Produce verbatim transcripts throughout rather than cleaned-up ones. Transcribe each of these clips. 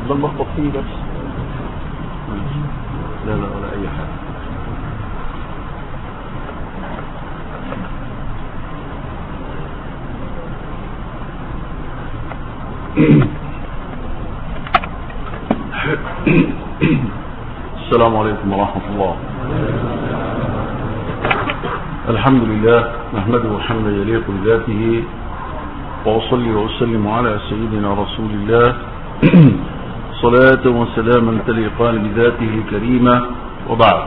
ده المخبط فيه بس. لا لا ولا اي حاجة. السلام عليكم ورحمة الله. الحمد لله نحمده حمدا يليق بذاته، وأصلي وأسلم على سيدنا رسول الله صلاة وسلاما تليقان بذاته الكريمة، وبعد.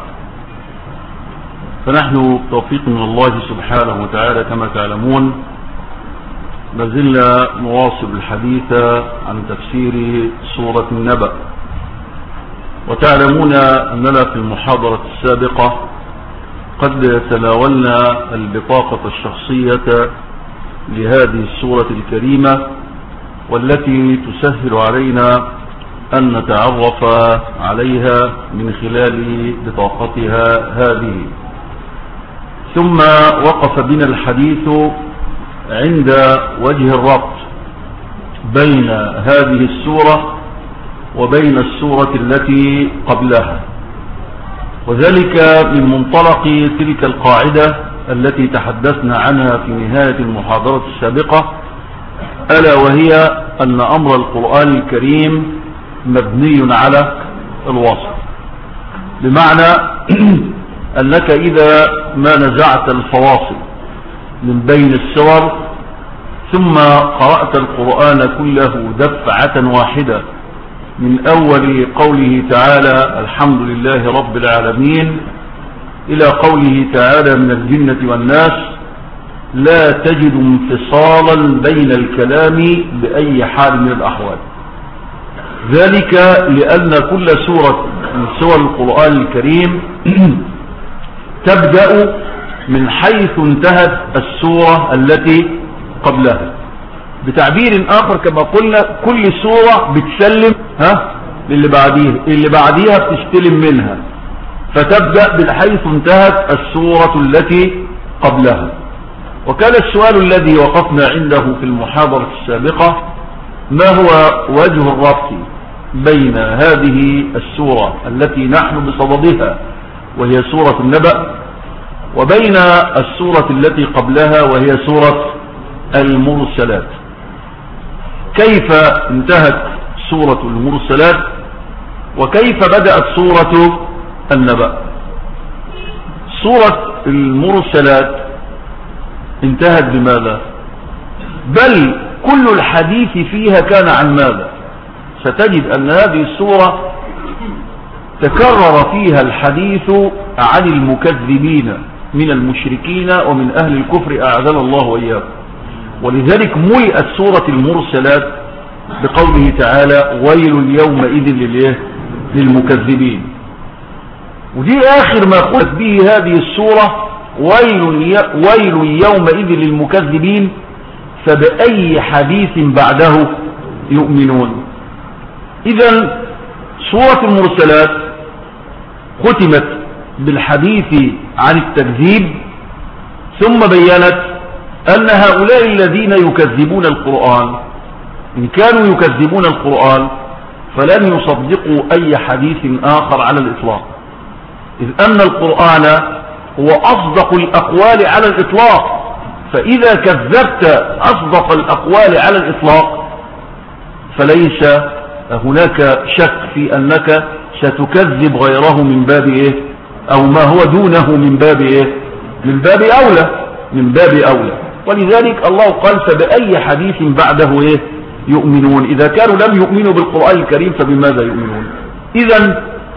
فنحن توفيق من الله سبحانه وتعالى كما تعلمون ما زلنا نواصل الحديث عن تفسير سورة النبأ. وتعلمون أننا في المحاضرة السابقة قد تناولنا البطاقة الشخصية لهذه السورة الكريمة، والتي تسهل علينا أن نتعرف عليها من خلال بطاقتها هذه. ثم وقف بنا الحديث عند وجه الربط بين هذه السورة وبين السورة التي قبلها، وذلك من منطلق تلك القاعدة التي تحدثنا عنها في نهاية المحاضرة السابقة، ألا وهي أن أمر القرآن الكريم مبني على الوصف، بمعنى أنك إذا ما نزعت الفواصل من بين السور ثم قرأت القرآن كله دفعة واحدة من أول قوله تعالى الحمد لله رب العالمين إلى قوله تعالى من الجنة والناس، لا تجد انفصالا بين الكلام بأي حال من الأحوال. ذلك لأن كل سورة من سور القرآن الكريم تبدأ من حيث انتهت السورة التي قبلها. بتعبير آخر كما قلنا كل سورة بتسلم ها للي بعديها، اللي بعديها بتستلم منها، فتبدأ بالحيث انتهت السورة التي قبلها. وكان السؤال الذي وقفنا عنده في المحاضرة السابقة ما هو وجه الربط بين هذه السورة التي نحن بصددها وهي سورة النبأ وبين السورة التي قبلها وهي سورة المرسلات. كيف انتهت سورة المرسلات وكيف بدأت سورة النبأ؟ سورة المرسلات انتهت بماذا؟ بل كل الحديث فيها كان عن ماذا؟ ستجد أن هذه السورة تكرر فيها الحديث عن المكذبين من المشركين ومن أهل الكفر أعاذنا الله وإياكم. ولذلك ملئت سورة المرسلات بقوله تعالى ويل يومئذ للمكذبين. ودي آخر ما قلت به هذه السورة، ويل, ويل يومئذ للمكذبين، فبأي حديث بعده يؤمنون. إذن سورة المرسلات ختمت بالحديث عن التكذيب، ثم بيّنت أن هؤلاء الذين يكذبون القرآن إن كانوا يكذبون القرآن فلن يصدقوا أي حديث آخر على الإطلاق، إذ أن القرآن هو أصدق الأقوال على الإطلاق. فإذا كذبت أصدق الأقوال على الإطلاق فليس هناك شك في أنك ستكذب غيره من باب إيه، أو ما هو دونه من باب إيه، من باب أولى من باب أولى. ولذلك الله قال فبأي حديث بعده إيه يؤمنون. إذا كانوا لم يؤمنوا بالقرآن الكريم فبماذا يؤمنون؟ إذن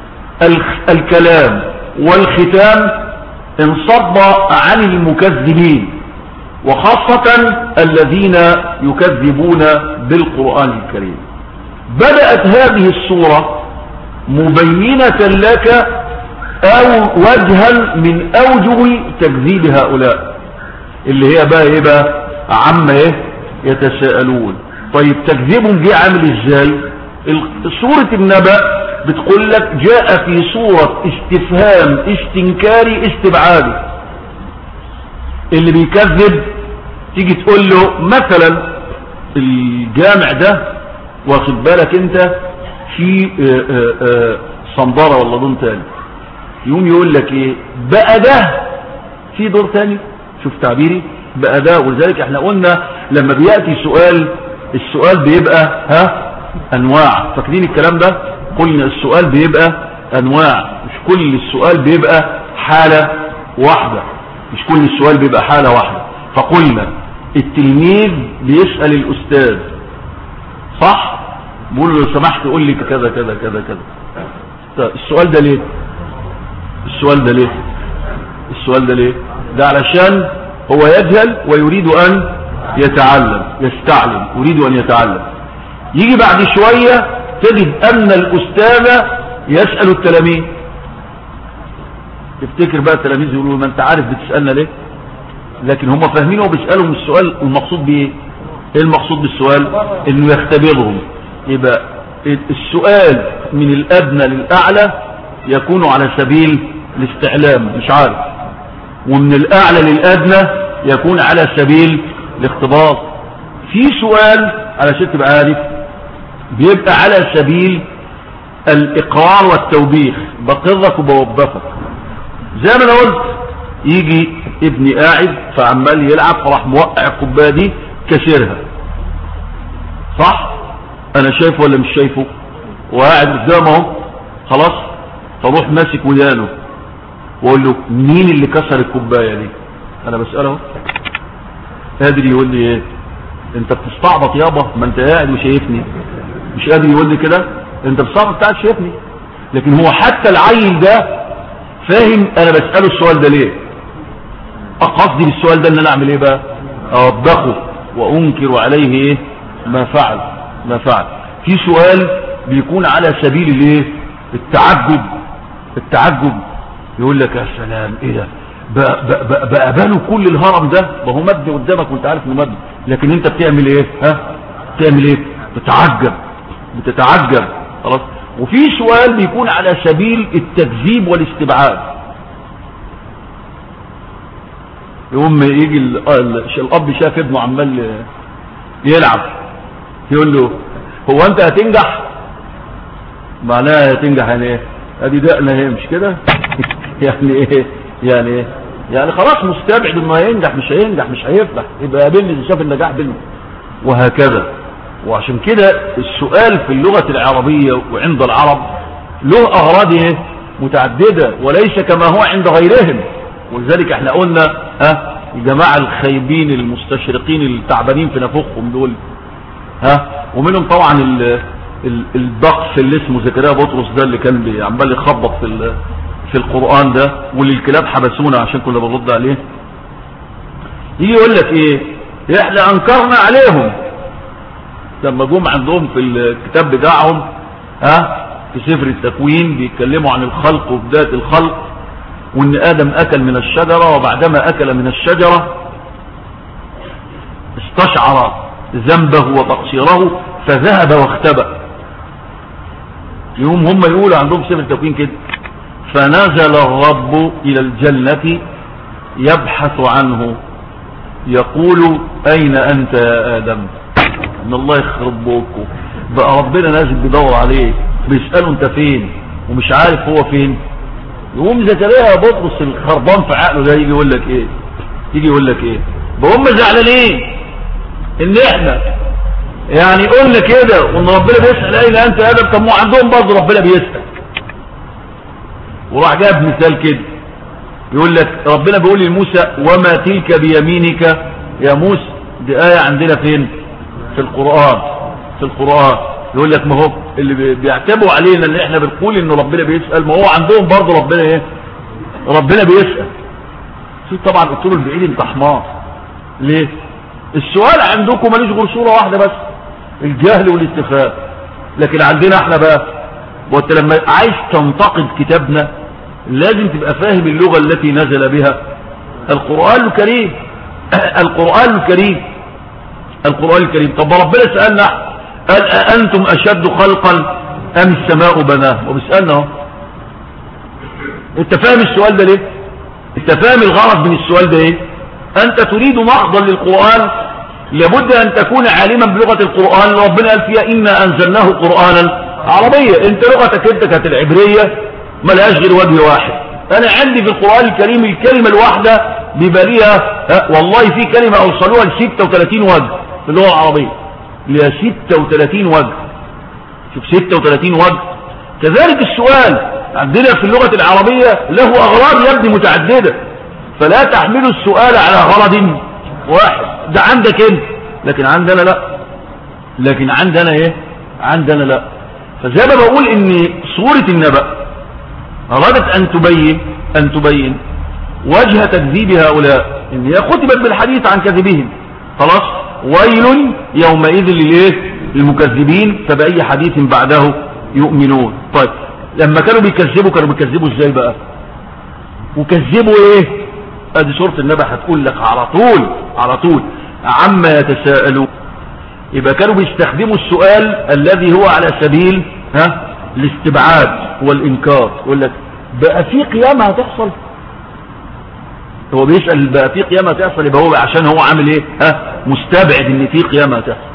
الكلام والختام انصب عن المكذبين، وخاصة الذين يكذبون بالقرآن الكريم. بدأت هذه السورة مبينة لك أو وجها من أوجه تكذيب هؤلاء اللي هي بقى ايه بقى عما ايه يتساءلون. طيب تكذيبهم دي عامل ازاي؟ سورة النبأ بتقول لك جاء في صورة استفهام استنكاري استبعادي. اللي بيكذب تيجي تقول له مثلا الجامع ده واخد بالك انت في صندرة ولا دون تاني، يقوم يقول لك ايه بقى ده في دور تاني. شوف تعبيري بقى ده. ولذلك احنا قلنا لما بيأتي سؤال، السؤال بيبقى ها انواع، فاكرين الكلام ده؟ قلنا السؤال بيبقى انواع، مش كل السؤال بيبقى حالة واحدة، مش كل السؤال بيبقى حالة واحدة. فقلنا التلميذ بيسأل الأستاذ صح، بيقول له لو سمحت قول لي كذا كذا كذا كذا. السؤال ده ليه؟ السؤال ده ليه؟ السؤال ده ليه؟ ده علشان هو يجهل ويريد أن يتعلم، يستعلم، يريد أن يتعلم. يجي بعد شوية تجد أن الأستاذ يسأل التلاميذ. تفتكر بقى التلاميذ يقولوا ما أنت عارف بتسألنا ليه؟ لكن هم فاهمين هو بيسألهم السؤال المقصود بإيه؟ إيه المقصود بالسؤال؟ إنه يختبرهم. يبقى السؤال من الأدنى للأعلى يكون على سبيل الاستعلام، مش عارف، ومن الأعلى للأدنى يكون على سبيل الاختبار. في سؤال علشان تبقى عارف بيبقى على سبيل الإقرار والتوبيخ، بقرك وبوبخك. زي ما انا قلت، يجي ابني قاعد فعمال يلعب فراح موقع الكوبايه دي كسرها، صح؟ انا شايفه ولا مش شايفه؟ وقاعد قدامه خلاص، فاروح ماسك ودانه واقول له مين اللي كسر الكوبايه دي؟ انا بساله، قادر يقول لي ايه؟ انت بتستعبط يابا، ما انت قاعد وشايفني. مش قادر يقول لي كده؟ انت بتستعبط قاعد شايفني. لكن هو حتى العيل ده فاهم انا بساله السؤال ده ليه. قصدي بالسؤال ده ان انا اعمل ايه بقى؟ اوبخه وانكر عليه ايه ما فعل ما فعل. في سؤال بيكون على سبيل الايه؟ التعجب. التعجب يقول لك يا سلام ايه ده، بقى بقى كل الهرم ده، ما هو مبني قدامك وانت عارف انه مبني، لكن انت بتعمل ايه؟ ها بتعمل ايه؟ بتتعجب بتتعجب خلاص. وفي سؤال بيكون على سبيل التكذيب والاستبعاد. يقوم يجي الاب شاف ابنه عمال يلعب، يقول له هو انت هتنجح؟ معناها هتنجح يعني ايه؟ ادي دقنا اهي، مش كده؟ يعني ايه؟ يعني ايه؟ يعني خلاص مستبعد انه هينجح، مش هينجح، مش هيفلح، يبقى قابلني اذا شاف النجاح بينه، وهكذا. وعشان كده السؤال في اللغة العربية وعند العرب له أغراض ايه؟ متعددة، وليس كما هو عند غيرهم. ولذلك احنا قلنا ها الجماعة الخيبين المستشرقين التعبانين في نفوخهم دول، ها ومنهم طبعا الدقس اللي اسمه زكريا بطرس ده اللي كان عمال يخبط في في القرآن ده، واللي الكلاب حبسونا عشان كنا بنرد عليه. يجي يقول لك ايه؟ احنا انكرنا عليهم لما جم عندهم في الكتاب بتاعهم ها في سفر التكوين بيتكلموا عن الخلق وبداية الخلق، وان ادم اكل من الشجرة، وبعدما اكل من الشجرة استشعر ذنبه وتقصيره فذهب واختبأ. يوم هم يقولوا عندهم سفر التكوين كده، فنزل الرب الى الجنة يبحث عنه يقول اين انت يا ادم؟ ان الله يخرب بوكه بقى، ربنا نازل بيدور عليه، بيسأله انت فين، ومش عارف هو فين. يقوم زكريا بطرس الخربان في عقله ده يجي يقول لك ايه؟ يجي يقول لك ايه؟ هم زعلانين ان احنا يعني قلنا كده وان ربنا بيسأل اين انت يا ادم، طب ما عندهم برضه ربنا بيسأل. وراح جاب مثال كده يقول لك ربنا بيقول لموسى وما تلك بيمينك يا موسى، دي آية عندنا فين؟ في القرآن. في القرآن يقول لك ما هو اللي بيعتبوا علينا ان احنا بنقول ان ربنا بيسأل، ما هو عندهم برضه ربنا ايه؟ ربنا بيسأل. في طبعا قلت له البعيد انت حمار. ليه؟ السؤال عندكم ماليش غير صورة واحدة بس، الجهل والاستفهام. لكن عندنا احنا بقى، وانت لما عايز تنتقد كتابنا لازم تبقى فاهم اللغة التي نزل بها القرآن الكريم. القرآن الكريم القرآن الكريم. طب ربنا سألنا قال أأنتم أشد خلقا أم السماء بناه؟ وبيسألنا اهو. انت فاهم السؤال ده ليه؟ انت فاهم الغرض من السؤال ده ايه؟ انت تريد محضا للقرآن، لابد ان تكون عالما بلغة القرآن. ربنا قال فيها إنا أنزلناه قرآنا عربية. انت لغتك انت كانت العبرية ملهاش غير وجه واحد. انا عندي في القرآن الكريم الكلمة الواحدة بيبقى ليها والله في كلمة اوصلوها ل ستة وثلاثين وجه في اللغة العربية، ليها ستة وثلاثين وجه. شوف ستة وثلاثين وجه. كذلك السؤال عندنا في اللغة العربية له اغراض يبدو متعددة، فلا تحملوا السؤال على غرض واحد. ده عندك انت، لكن عندنا لا. لكن عندنا ايه؟ عندنا لا. فزي ما بقول ان سورة النبأ أرادت أن تبين أن تبين وجه تكذيب هؤلاء، إن هي ختمت بالحديث عن كذبهم. خلاص، ويل يومئذ للإيه؟ للمكذبين، فبأي حديث بعده يؤمنون. طيب لما كانوا بيكذبوا كانوا بيكذبوا إزاي بقى؟ وكذبوا إيه؟ ادي سورة النبأ هتقول لك على طول على طول عما يتساءلون. يبقى كانوا بيستخدموا السؤال الذي هو على سبيل ها الاستبعاد والإنكار. يقول لك بقى في قيامة هتحصل؟ هو بيسأل بقى في قيامة هتحصل، يبقى هو عشان هو عامل ايه؟ ها مستبعد ان في قيامة هتحصل.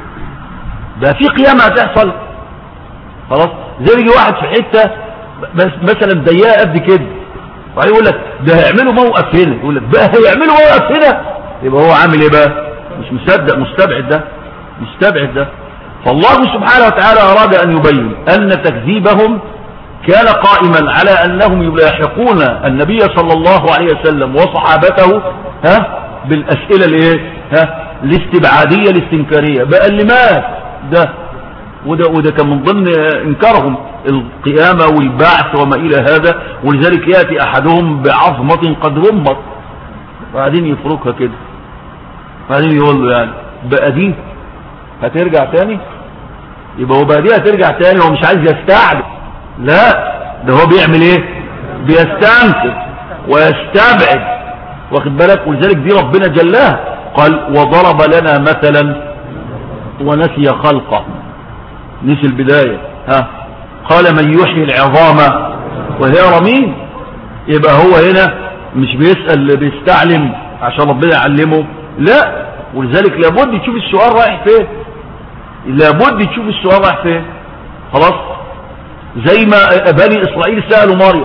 بقى في قيامة هتحصل خلاص. زي يجي واحد في حتة مثلا ضيقة قد كده وبعدين يقول لك ده هيعملوا موقف هنا، يقول لك بقى هيعملوا موقف هنا، يبقى هو عامل ايه بقى؟ مش مصدق، مستبعد ده مستبعد ده. فالله سبحانه وتعالى أراد أن يبين أن تكذيبهم كان قائما على أنهم يلاحقون النبي صلى الله عليه وسلم وصحابته ها بالأسئلة الايه ها الاستبعادية الاستنكارية. بقى اللي مات ده وده وده كان من ضمن انكارهم القيامة والبعث وما إلى هذا، ولذلك يأتي أحدهم بعظمة قد رمت بعدين يفركها كده، بعدين يقول له يعني بقى دي هترجع تاني؟ يبقى هو بقى دي هترجع تاني، هو مش عايز يستعجل، لا ده هو بيعمل ايه؟ بيستنكر ويستبعد، واخد بالك؟ ولذلك دي ربنا جلاها قال وضرب لنا مثلا ونسي خلقه. نسي البداية ها قال من يحيي العظام وهي رميم. يبقى هو هنا مش بيسأل بيستعلم عشان ربنا يعلمه، لا. ولذلك لابد تشوف السؤال رايح فين، لابد تشوف السؤال رايح فين. خلاص، زي ما بني إسرائيل سألوا مريم،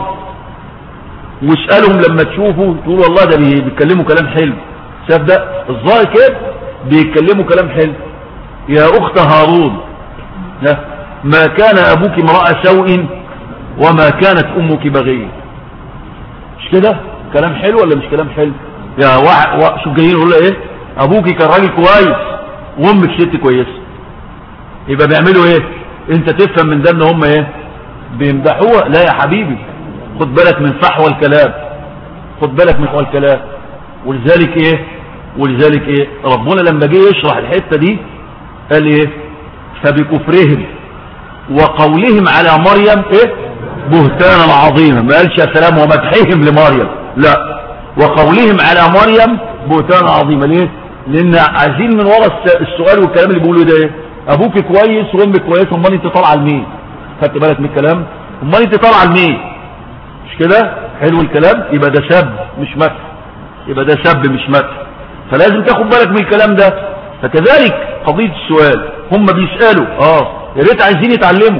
واسألهم لما تشوفوا تقول والله ده بيتكلموا كلام حلو، صدق الظاهر كده بيتكلموا كلام حلو. يا أخت هارون ما كان أبوك امرأة سوء وما كانت أمك بغية. مش كده كلام حلو ولا مش كلام حلو؟ يا واحد شوف جايين يقولوا ايه؟ أبوك كان راجل كويس وأمك ست كويسة. يبقى بيعملوا ايه؟ انت تفهم من ده ان هم ايه؟ بيمدحوها. لا يا حبيبي، خد بالك من فحوى الكلام، خد بالك من فحوى الكلام. ولذلك ايه ولذلك ايه ربنا لما جه يشرح الحته دي قال ايه؟ فبكفرهم وقولهم على مريم ايه؟ بهتانا عظيما. ما قالش يا سلام ومدحهم لمريم، لا، وقولهم على مريم بهتانا عظيما. ليه؟ لان عايزين من وراء السؤال والكلام اللي بيقولوا ده ايه؟ ابوك كويس وامك كويس، امال انت طالعه لمين؟ خدت بالك من الكلام؟ امال انت طالعه لمين؟ مش كده؟ حلو الكلام. يبقى ده سب مش مدح، يبقى ده سب مش مدح. فلازم تاخد بالك من الكلام ده. فكذلك قضيه السؤال، هم بيسالوا اه يا ريت عايزين يتعلموا،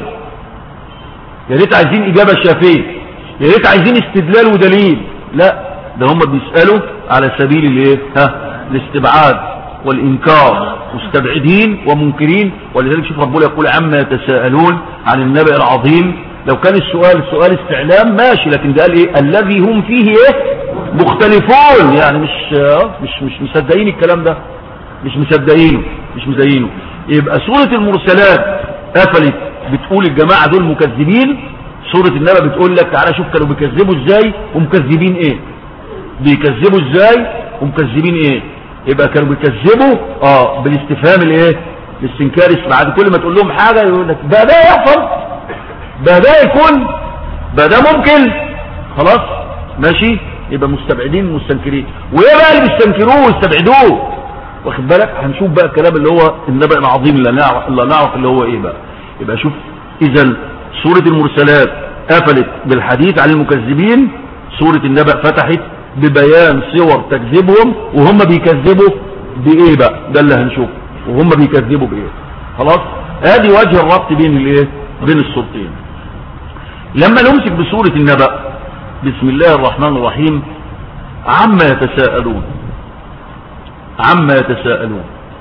يا ريت عايزين اجابه شافيه، يا ريت عايزين استدلال ودليل، لا ده هم بيسالوا على سبيل الايه؟ ها الاستبعاد والإنكار، مستبعدين ومنكرين. ولذلك شوف ربنا يقول عما يتساءلون عن النبأ العظيم. لو كان السؤال سؤال استعلام ماشي، لكن ده قال ايه؟ الذي هم فيه ايه؟ مختلفون. يعني مش مش مش مصدقين الكلام ده، مش مصدقينه مش مصدقينه. يبقى سورة المرسلات قفلت بتقول الجماعة دول مكذبين، سورة النبأ بتقول لك تعالى شوف كانوا بيكذبوا ازاي ومكذبين ايه، بيكذبوا ازاي ومكذبين ايه. يبقى كانوا بيكذبوا اه بالاستفهام الايه؟ الاستنكاري. بعد كل ما تقول لهم حاجه يقول لك بقى ده يحصل، بقى ده يكون، بقى ده ممكن، خلاص ماشي. يبقى مستبعدين مستنكرين. وايه بقى اللي بيستنكروه ويستبعدوه؟ واخد بالك؟ هنشوف بقى الكلام اللي هو النبأ العظيم اللي نعرف اللي نعرف اللي هو ايه بقى. يبقى شوف، اذا سوره المرسلات قفلت بالحديث عن المكذبين، سوره النبأ فتحت ببيان صور تكذبهم وهم بيكذبوا بايه بقى. ده اللي هنشوفه، وهم بيكذبوا بايه. خلاص، ادي وجه الربط بين الايه بين الصورتين. لما نمسك بسورة النبأ بسم الله الرحمن الرحيم، عما يتساءلون، عما يتساءلون،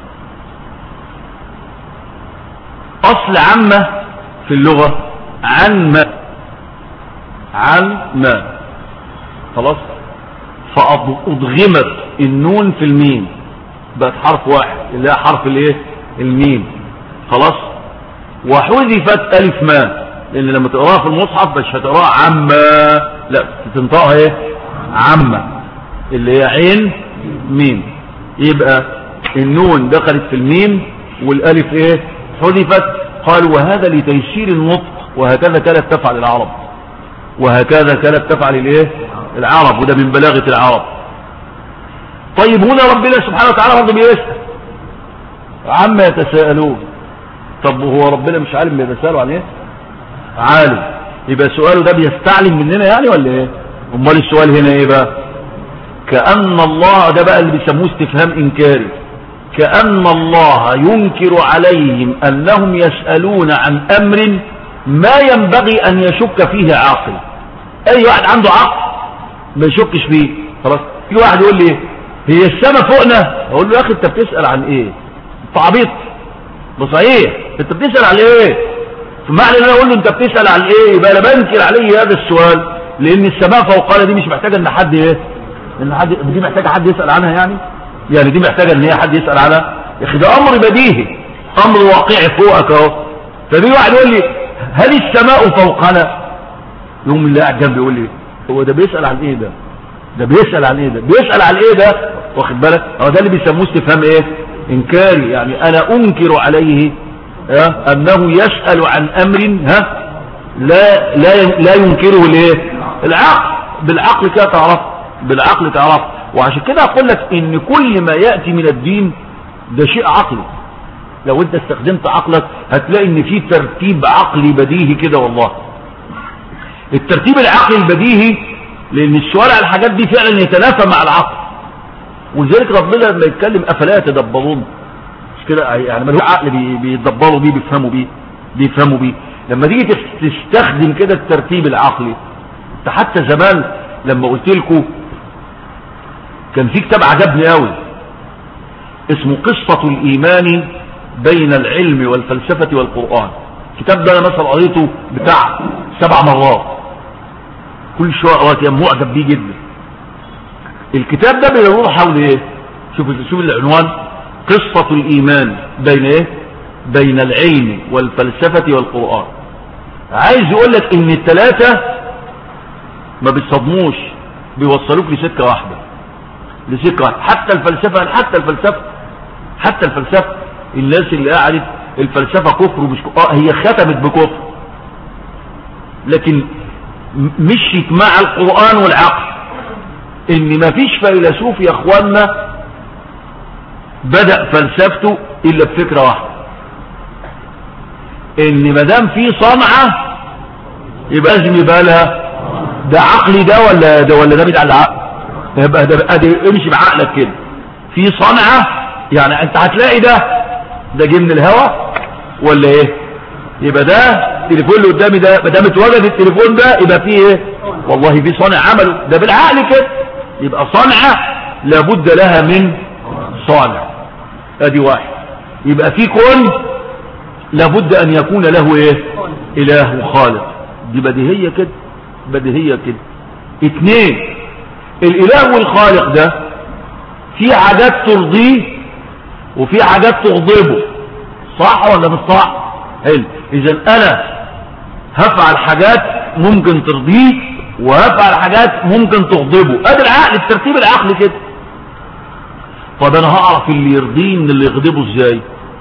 أصل عما في اللغة عن ما، عن ما، خلاص، فأضغمت النون في الميم بقت حرف واحد اللي هي حرف الايه الميم، خلاص، وحذفت ألف ما، لأن لما تقراها في المصحف مش هتقراها عما، لا تنطقها ايه عما اللي هي عين ميم، يبقى النون دخلت في الميم والألف ايه حذفت. قالوا وهذا لتيسير النطق، وهكذا كانت تفعل العرب، وهكذا كانت تفعل الايه العرب، وده من بلاغة العرب. طيب هنا ربنا سبحانه وتعالى برضه بيسأل عما يتساءلون، طب هو ربنا مش عالم بيتساءلوا عن ايه؟ عالم، يبقى سؤاله ده بيستعلم مننا يعني ولا ايه؟ امال السؤال هنا ايه بقى؟ كأن الله، ده بقى اللي بيسموه استفهام انكاري، كأن الله ينكر عليهم انهم يسألون عن امر ما ينبغي ان يشك فيه عاقل. اي واحد عنده عقل ما يشكش فيه، خلاص. في واحد يقول لي هي السماء فوقنا، اقول له يا اخي انت بتسأل عن ايه؟ انت عبيط، بصحيح انت بتسأل عن ايه؟ فمعنى ان انا اقول له انت بتسأل عن ايه يبقى انا بنكر عليه هذا السؤال، لان السماء فوقنا دي مش محتاجه ان حد ايه، ان حد دي محتاجه حد يسأل عنها يعني يعني دي محتاجه ان هي حد يسأل عنها يا اخي، ده امر بديهي، امر واقعي فوقك اهو. فبيجي واحد يقول لي هل السماء فوقنا؟ يوم اللي قاعد جنبي يقول لي هو ده بيسأل عن ايه ده؟ ده بيسأل عن ايه ده؟ بيسأل عن ايه ده؟ واخد بالك؟ هو ده اللي بيسموه استفهام ايه؟ انكاري، يعني انا انكر عليه ها انه يسأل عن امر ها لا لا لا ينكره الايه؟ العقل، بالعقل كده تعرف، بالعقل تعرف. وعشان كده اقول لك ان كل ما يأتي من الدين ده شيء عقلي، لو انت استخدمت عقلك هتلاقي ان في ترتيب عقلي بديهي كده. والله الترتيب العقلي البديهي، لان السؤال على الحاجات دي فعلا يتنافى مع العقل، ولذلك ربنا لما يتكلم افلا يتدبرون، مش كده يعني ما له عقل بيتدبروا بيه، بيفهموا بيه بيفهموا بيه لما تيجي تستخدم كده الترتيب العقلي. حتى زمان لما قلت لكم كان في كتاب عجبني قوي اسمه قصة الإيمان بين العلم والفلسفة والقرآن. الكتاب ده انا مثلا قريته بتاع سبع مرات، كل شويه قرأت معجب بيه جدا. الكتاب ده بيدور حول ايه؟ شوف شوف العنوان، قصة الإيمان بين ايه؟ بين العلم والفلسفة والقرآن. عايز يقول لك ان الثلاثة ما بيتصدموش، بيوصلوك لسكة واحدة، لسكة واحدة. حتى الفلسفة، حتى الفلسفة حتى الفلسفة الناس اللي قاعدت الفلسفة كفر ومش كفر، هي ختمت بكفر، لكن مشيت مع القرآن والعقل. ان ما فيش فيلسوف يا اخوانا بدأ فلسفته الا بفكرة واحدة، ان ما دام في صنعة يبقى لازم يبقى لها ده عقلي ده ولا ده ولا ده بتاع العقل، يبقى ده امشي بعقلك كده. في صنعة يعني انت هتلاقي ده ده جه من الهوا ولا ايه؟ يبقى ده التليفون اللي قدامي ده ما دام اتوجد التليفون ده يبقى فيه ايه؟ والله في صانع عمله، ده بالعقل كده. يبقى صنعة لابد لها من صانع، ادي واحد. يبقى في كون لابد ان يكون له ايه؟ اله وخالق، دي بديهية كده، بديهية كده. اتنين، الاله والخالق ده في حاجات ترضيه وفي حاجات تغضبه، صح ولا مش صح؟ حلو. اذا انا هفعل حاجات ممكن ترضيه وهفعل حاجات ممكن تغضبه، ادي العقل، الترتيب العقلي كده. طب انا هعرف اللي يرضيه من اللي يغضبه ازاي؟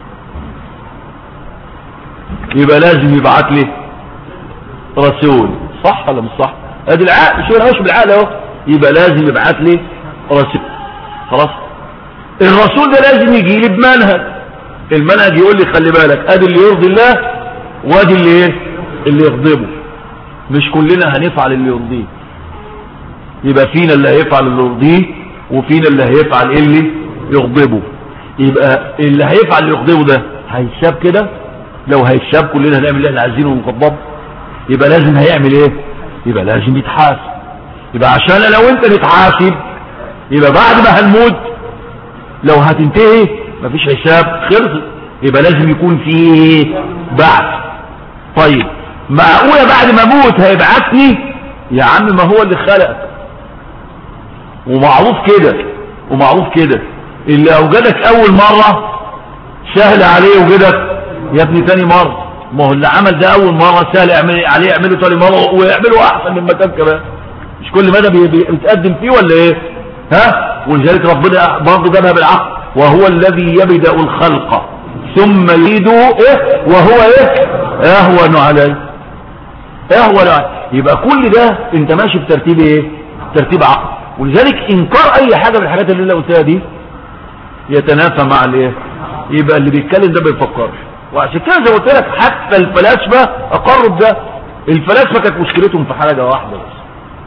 يبقى لازم يبعت لي رسول، صح ولا مش صح؟ ادي العقل، شو انا ماشي بالعقل اهو. يبقى لازم يبعت لي رسول، خلاص. الرسول ده لازم يجي لي بمنهج، المنهج يقول لي خلي بالك ادي اللي يرضي الله وادي اللي ايه؟ اللي يغضبه. مش كلنا هنفعل اللي يرضيه، يبقى فينا اللي هيفعل اللي يرضيه وفينا اللي هيفعل اللي يغضبه. يبقى اللي هيفعل اللي يغضبه ده هيساب كده لو هيتشاب كلنا هنعمل اللي احنا عايزينه ونخبط، يبقى لازم هيعمل ايه؟ يبقى لازم يتحاسب. يبقى عشان لو انت نتحاسب يبقى بعد ما هنموت لو هتنتهي مفيش حساب خلصت، يبقى لازم يكون فيه بعث. طيب معقولة بعد ما اموت هيبعثني؟ يا عم ما هو اللي خلقك، ومعروف كده ومعروف كده اللي اوجدك اول مرة سهل عليه وجدك يا ابني تاني مرة. ما هو اللي عمل ده اول مرة سهل عليه يعمله تاني مرة ويعمله احسن من مكان كمان، مش كل مدى بيتقدم فيه ولا ايه؟ ها؟ ولذلك ربنا برضه جابها بالعقل، وهو الذي يبدأ الخلق ثم يعيده ايه وهو ايه اهون عليه اهون عليه. يبقى كل ده انت ماشي بترتيب ايه؟ ترتيب عقل. ولذلك انكار اي حاجة من الحاجات اللي انا قلتها دي يتنافى مع الايه؟ يبقى اللي بيتكلم ده بيفكرش. وعشان كده زي ما قلت لك حتى الفلاسفه اقروا بده. الفلاسفه كانت مشكلتهم في حاجه واحده بس،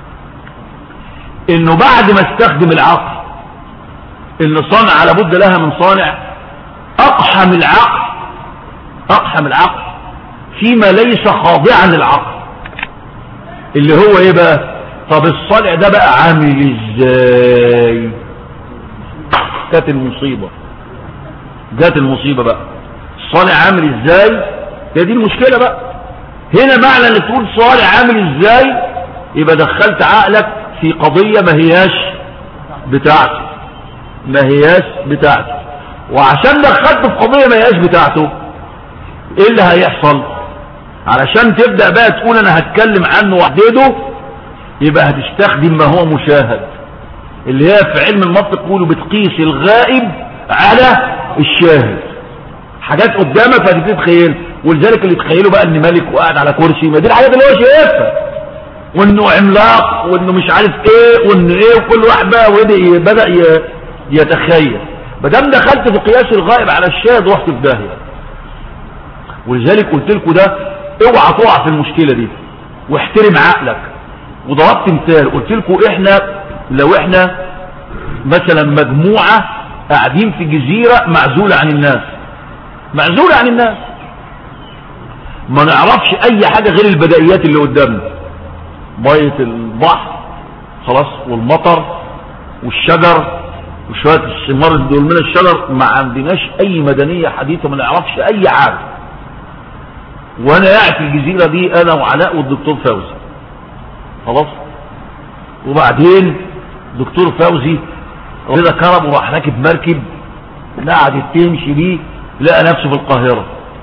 انه بعد ما استخدم العقل ان صنع لابد لها من صانع، اقحم العقل اقحم العقل فيما ليس خاضعا للعقل، اللي هو ايه بقى؟ طب الصانع ده بقى عامل ازاي؟ جت المصيبه جت المصيبه بقى، الصانع عامل ازاي؟ هي دي المشكله بقى. هنا معنى ان تقول صانع عامل ازاي يبقى دخلت عقلك في قضيه ما هياش بتاعته ما هياش بتاعته وعشان دخلته في قضيه ما هياش بتاعته ايه اللي هيحصل؟ علشان تبدا بقى تقول انا هتكلم عنه واحدده، يبقى هتستخدم ما هو مشاهد، اللي هي في علم المنطق يقولوا بتقيس الغائب على الشاهد. حاجات قدامك فهتبتدي تتخيل، ولذلك اللي تخيله بقى ان ملك وقاعد على كرسي، ما دي الحاجات اللي هو شايفها، وانه عملاق وانه مش عارف ايه وانه ايه، وكل واحد بقى بدا يتخيل. ما دام دخلت في قياس الغائب على الشاهد رحت في داهيه. ولذلك قلت لكم ده اوعى تقع في المشكله دي واحترم عقلك. وضربت مثال قلت لكم احنا لو احنا مثلا مجموعه قاعدين في جزيره معزوله عن الناس معزوله عن الناس ما نعرفش اي حاجه غير البدائيات اللي قدامنا، ميه البحر خلاص والمطر والشجر وشويه الثمار دول من الشجر، ما عندناش اي مدنيه حديثه، ما نعرفش اي حاجه. وانا قاعد في الجزيره دي انا وعلاء والدكتور فوزي خلاص. وبعدين دكتور فوزي رضا كرم وراح راكب مركب قعدت تمشي بيه لقى نفسه في القاهره.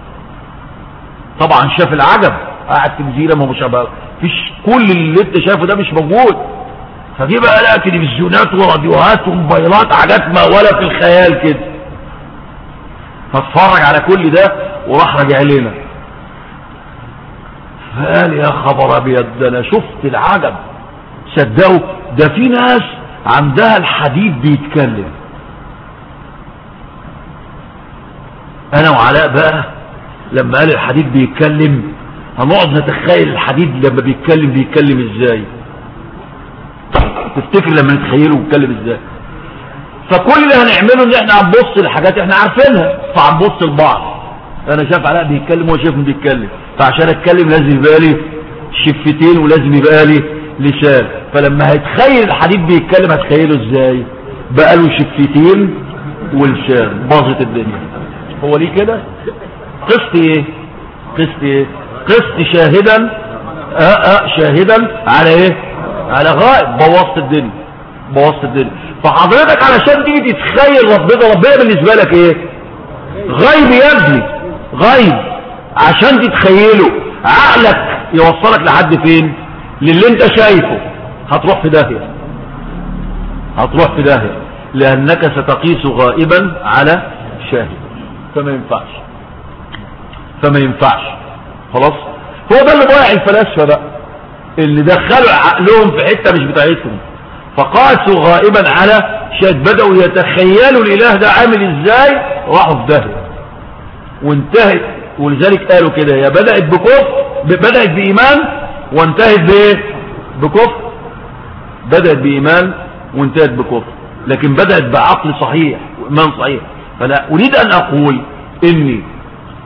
طبعا شاف العجب، قاعد في جزيره ما مش فيش كل اللي انت شايفه ده مش موجود. فجي بقى لقى تلفزيونات وراديوهات وموبايلات، حاجات ما ولا في الخيال كده. فاتفرج على كل ده وراح راجع لنا فقال يا خبر ابيض ده انا شفت العجب. صدقوا ده في ناس عندها الحديد بيتكلم. انا وعلاء بقى لما قال الحديد بيتكلم هنقعد نتخيل الحديد لما بيتكلم بيتكلم ازاي. تفتكر لما نتخيله بيتكلم ازاي؟ فكل اللي هنعمله ان احنا هنبص لحاجات احنا عارفينها فهنبص لبعض. انا شايف علاء بيتكلم وهو شايفني بيتكلم، فعشان اتكلم لازم يبقى لي شفتين ولازم يبقى لي لسان. فلما هيتخيل الحديد بيتكلم هتخيله ازاي؟ بقى له شفتين ولسان، باظت الدنيا. هو ليه كده؟ قست ايه قست ايه قست شاهدا اه اه شاهدا على ايه؟ على غائب. بوظت الدنيا بوظت الدنيا. فحضرتك علشان تيجي تتخيل ربنا ربنا بالنسبه لك ايه؟ غيب يا ابني، غيب. عشان تتخيله عقلك يوصلك لحد فين؟ للي انت شايفه. هتروح في داهيه هتروح في داهيه لانك ستقيس غائبا على شاهد. فما ينفعش فما ينفعش خلاص. هو ده اللي ضيع الفلاسفه بقى، اللي دخلوا عقلهم في حته مش بتاعتهم، فقاسوا غائبا على شاهد. بدأوا يتخيلوا الاله ده عامل ازاي، راحوا في داهيه وانتهت. ولذلك قالوا كده يا بدأت بكفر، بدأت بإيمان وانتهت بايه؟ بكفر. بدأت بإيمان وانتهت بكفر، لكن بدأت بعقل صحيح وإيمان صحيح. فلا أريد أن أقول إني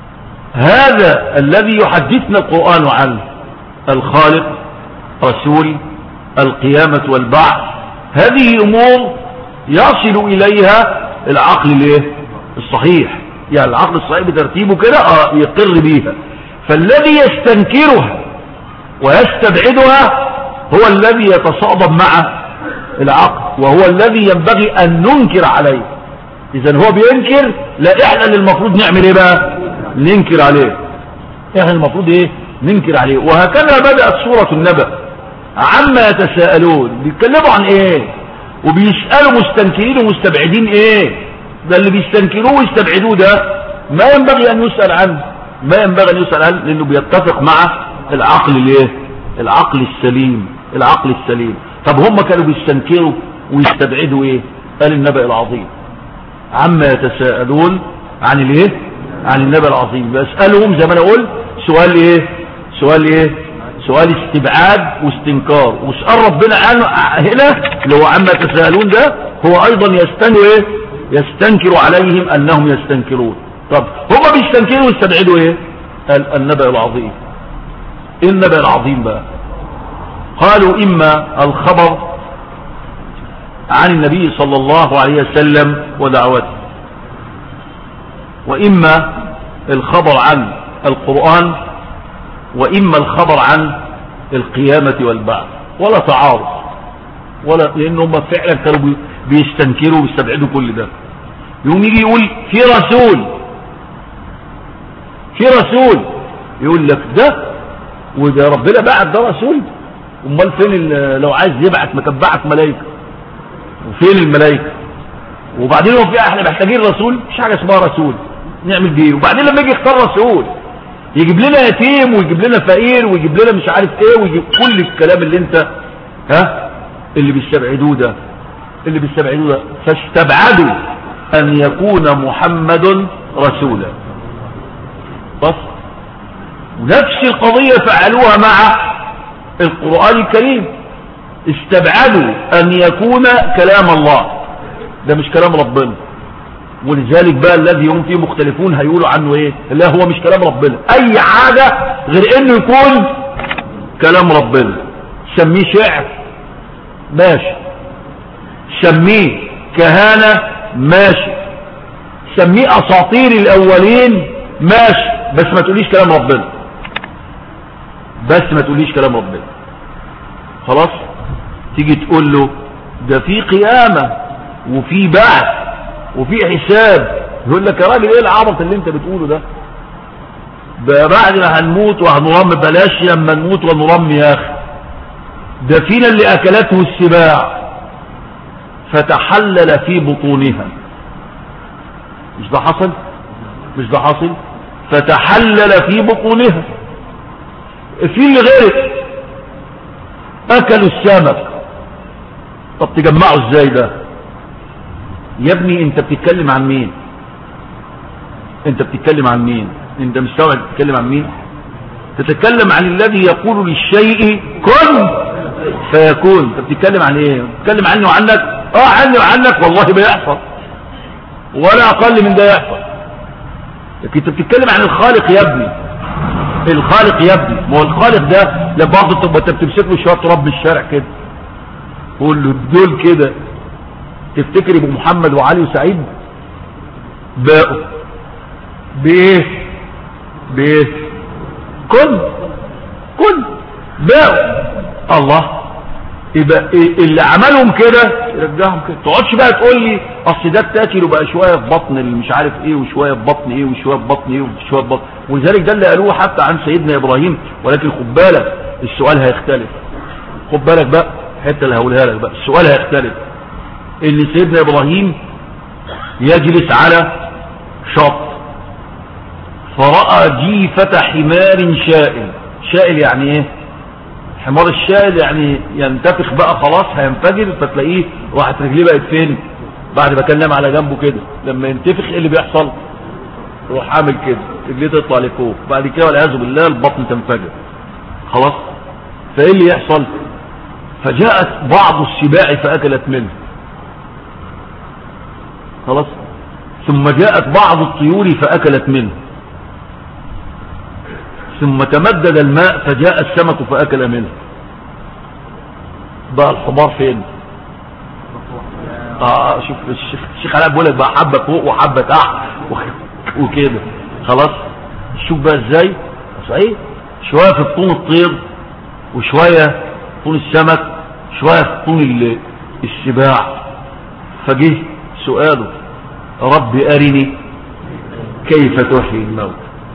هذا الذي يحدثنا القرآن عنه، الخالق، رسول، القيامة والبعث، هذه أمور يصل إليها العقل الايه الصحيح، يعني العقل الصحيح بترتيبه كده اه يقر بيها. فالذي يستنكرها ويستبعدها هو الذي يتصادم مع العقل، وهو الذي ينبغي أن ننكر عليه. إذن هو بينكر، لا إحنا اللي المفروض نعمل إيه بقى؟ ننكر عليه. إحنا المفروض إيه؟ ننكر عليه. وهكذا بدأت سورة النبأ عما يتساءلون، بيتكلموا عن إيه؟ وبيسألوا مستنكرين ومستبعدين إيه؟ ده اللي بيستنكروه ويستبعدوه ده ما ينبغي أن يسأل عنه، ما ينبغي أن يسأل عنه، لأنه بيتفق مع العقل الإيه؟ العقل السليم، العقل السليم. طب هم كانوا بيستنكروا ويستبعدوا إيه؟ قال النبأ العظيم عما يتساءلون عن الايه عن النبأ العظيم. بسألهم زي ما انا قلت سؤال ايه سؤال ايه سؤال استبعاد واستنكار. وسؤال ربنا عنه هنا اللي هو عما يتساءلون ده هو ايضا يستنكر ايه يستنكر عليهم انهم يستنكرون. طب هم بيستنكروا ويستبعدوا ايه؟ النبأ العظيم. ايه النبأ العظيم بقى؟ قالوا اما الخبر عن النبي صلى الله عليه وسلم ودعوته، وإما الخبر عن القرآن، وإما الخبر عن القيامة والبعث. ولا تعارض، ولا لأنهم فعلا كانوا بيستنكروا ويستبعدوا كل ده. يوم يجي يقول في رسول في رسول يقول لك ده وده ربنا بعت ده رسول، امال فين لو عايز يبعت ما كان بعت ملائكه؟ وفين الملائكه؟ وبعدين هو في احنا محتاجين رسول؟ مش حاجه اسمها رسول، نعمل بيه. وبعدين لما يجي يختار رسول يجيب لنا يتيم ويجيب لنا فقير ويجيب لنا مش عارف ايه ويجيب كل الكلام اللي انت ها اللي بيستبعدوه ده اللي بيستبعدوه ده فاستبعدوا ان يكون محمد رسولا. بس ونفس القضيه فعلوها مع القرآن الكريم، استبعدوا ان يكون كلام الله، ده مش كلام ربنا. ولذلك بقى الذي هم فيه مختلفون هيقولوا عنه ايه؟ لا هو مش كلام ربنا، اي حاجة غير انه يكون كلام ربنا. سميه شعر ماشي، سميه كهانة ماشي، سميه اساطير الاولين ماشي، بس ما تقوليش كلام ربنا، بس ما تقوليش كلام ربنا. خلاص؟ تيجي تقول له ده في قيامة وفي بعث وفي حساب، يقول لك يا راجل ايه العبط اللي انت بتقوله ده؟ بعد ما هنموت وهنرمي، بلاش لما نموت ونرمي يا اخي، ده فينا اللي اكلته السباع فتحلل في بطونها. مش ده حصل؟ مش ده حصل؟ فتحلل في بطونها. في اللي غيرك اكلوا السمك. طب تجمعوا ازاي ده يا ابني؟ انت بتتكلم عن مين؟ انت بتتكلم عن مين؟ انت مستوعب بتتكلم عن مين؟ تتكلم عن الذي يقول للشيء كن فيكون. انت بتتكلم عن ايه؟ بتتكلم عنه وعنك؟ اه عني وعنك والله بيحصل ولا اقل من ده يحصل. لكن انت بتتكلم عن الخالق يا ابني، الخالق يا ابني. ما هو الخالق ده لا برضه تبقى انت بتمسك له شويه تراب بالشارع كده قول له دول كده، تفتكر ابو محمد وعلي وسعيد باقوا بايه؟ بايه؟ كن كن باقوا. الله يبقى إيه اللي عملهم كده يرجعهم كده. تقعدش بقى تقول لي اصل ده بتاكل وبقى شويه في بطن اللي مش عارف ايه وشويه في بطن ايه وشويه في بطن ايه وشويه في بطن. ولذلك ده اللي قالوه حتى عن سيدنا ابراهيم. ولكن خد بالك السؤال هيختلف، خد بالك بقى الحته اللي هقولها لك بقى، السؤال هيختلف. ان سيدنا ابراهيم يجلس على شط فرأى جيفة حمار شائل. شائل يعني ايه؟ حمار الشائل يعني ينتفخ بقى خلاص هينفجر، فتلاقيه راحت رجليه بقت فين؟ بعد ما كان نام على جنبه كده لما ينتفخ ايه اللي بيحصل؟ يروح عامل كده رجليه تطلع لفوق، بعد كده والعياذ بالله البطن تنفجر خلاص. فايه اللي يحصل؟ فجاءت بعض السباع فاكلت منه خلاص، ثم جاءت بعض الطيور فاكلت منه، ثم تمدد الماء فجاء السمك فأكل منه. بقى الحمار فين؟ اه شوف الشيخ الشيخ علاء بيقول لك بقى حبه فوق وحبه تحت وكده خلاص. شوف بقى ازاي صحيح، شويه في بطون الطير وشويه في بطون السمك شويه في بطون السباع. فجه سؤاله رب أرني كيف تحيي الموت.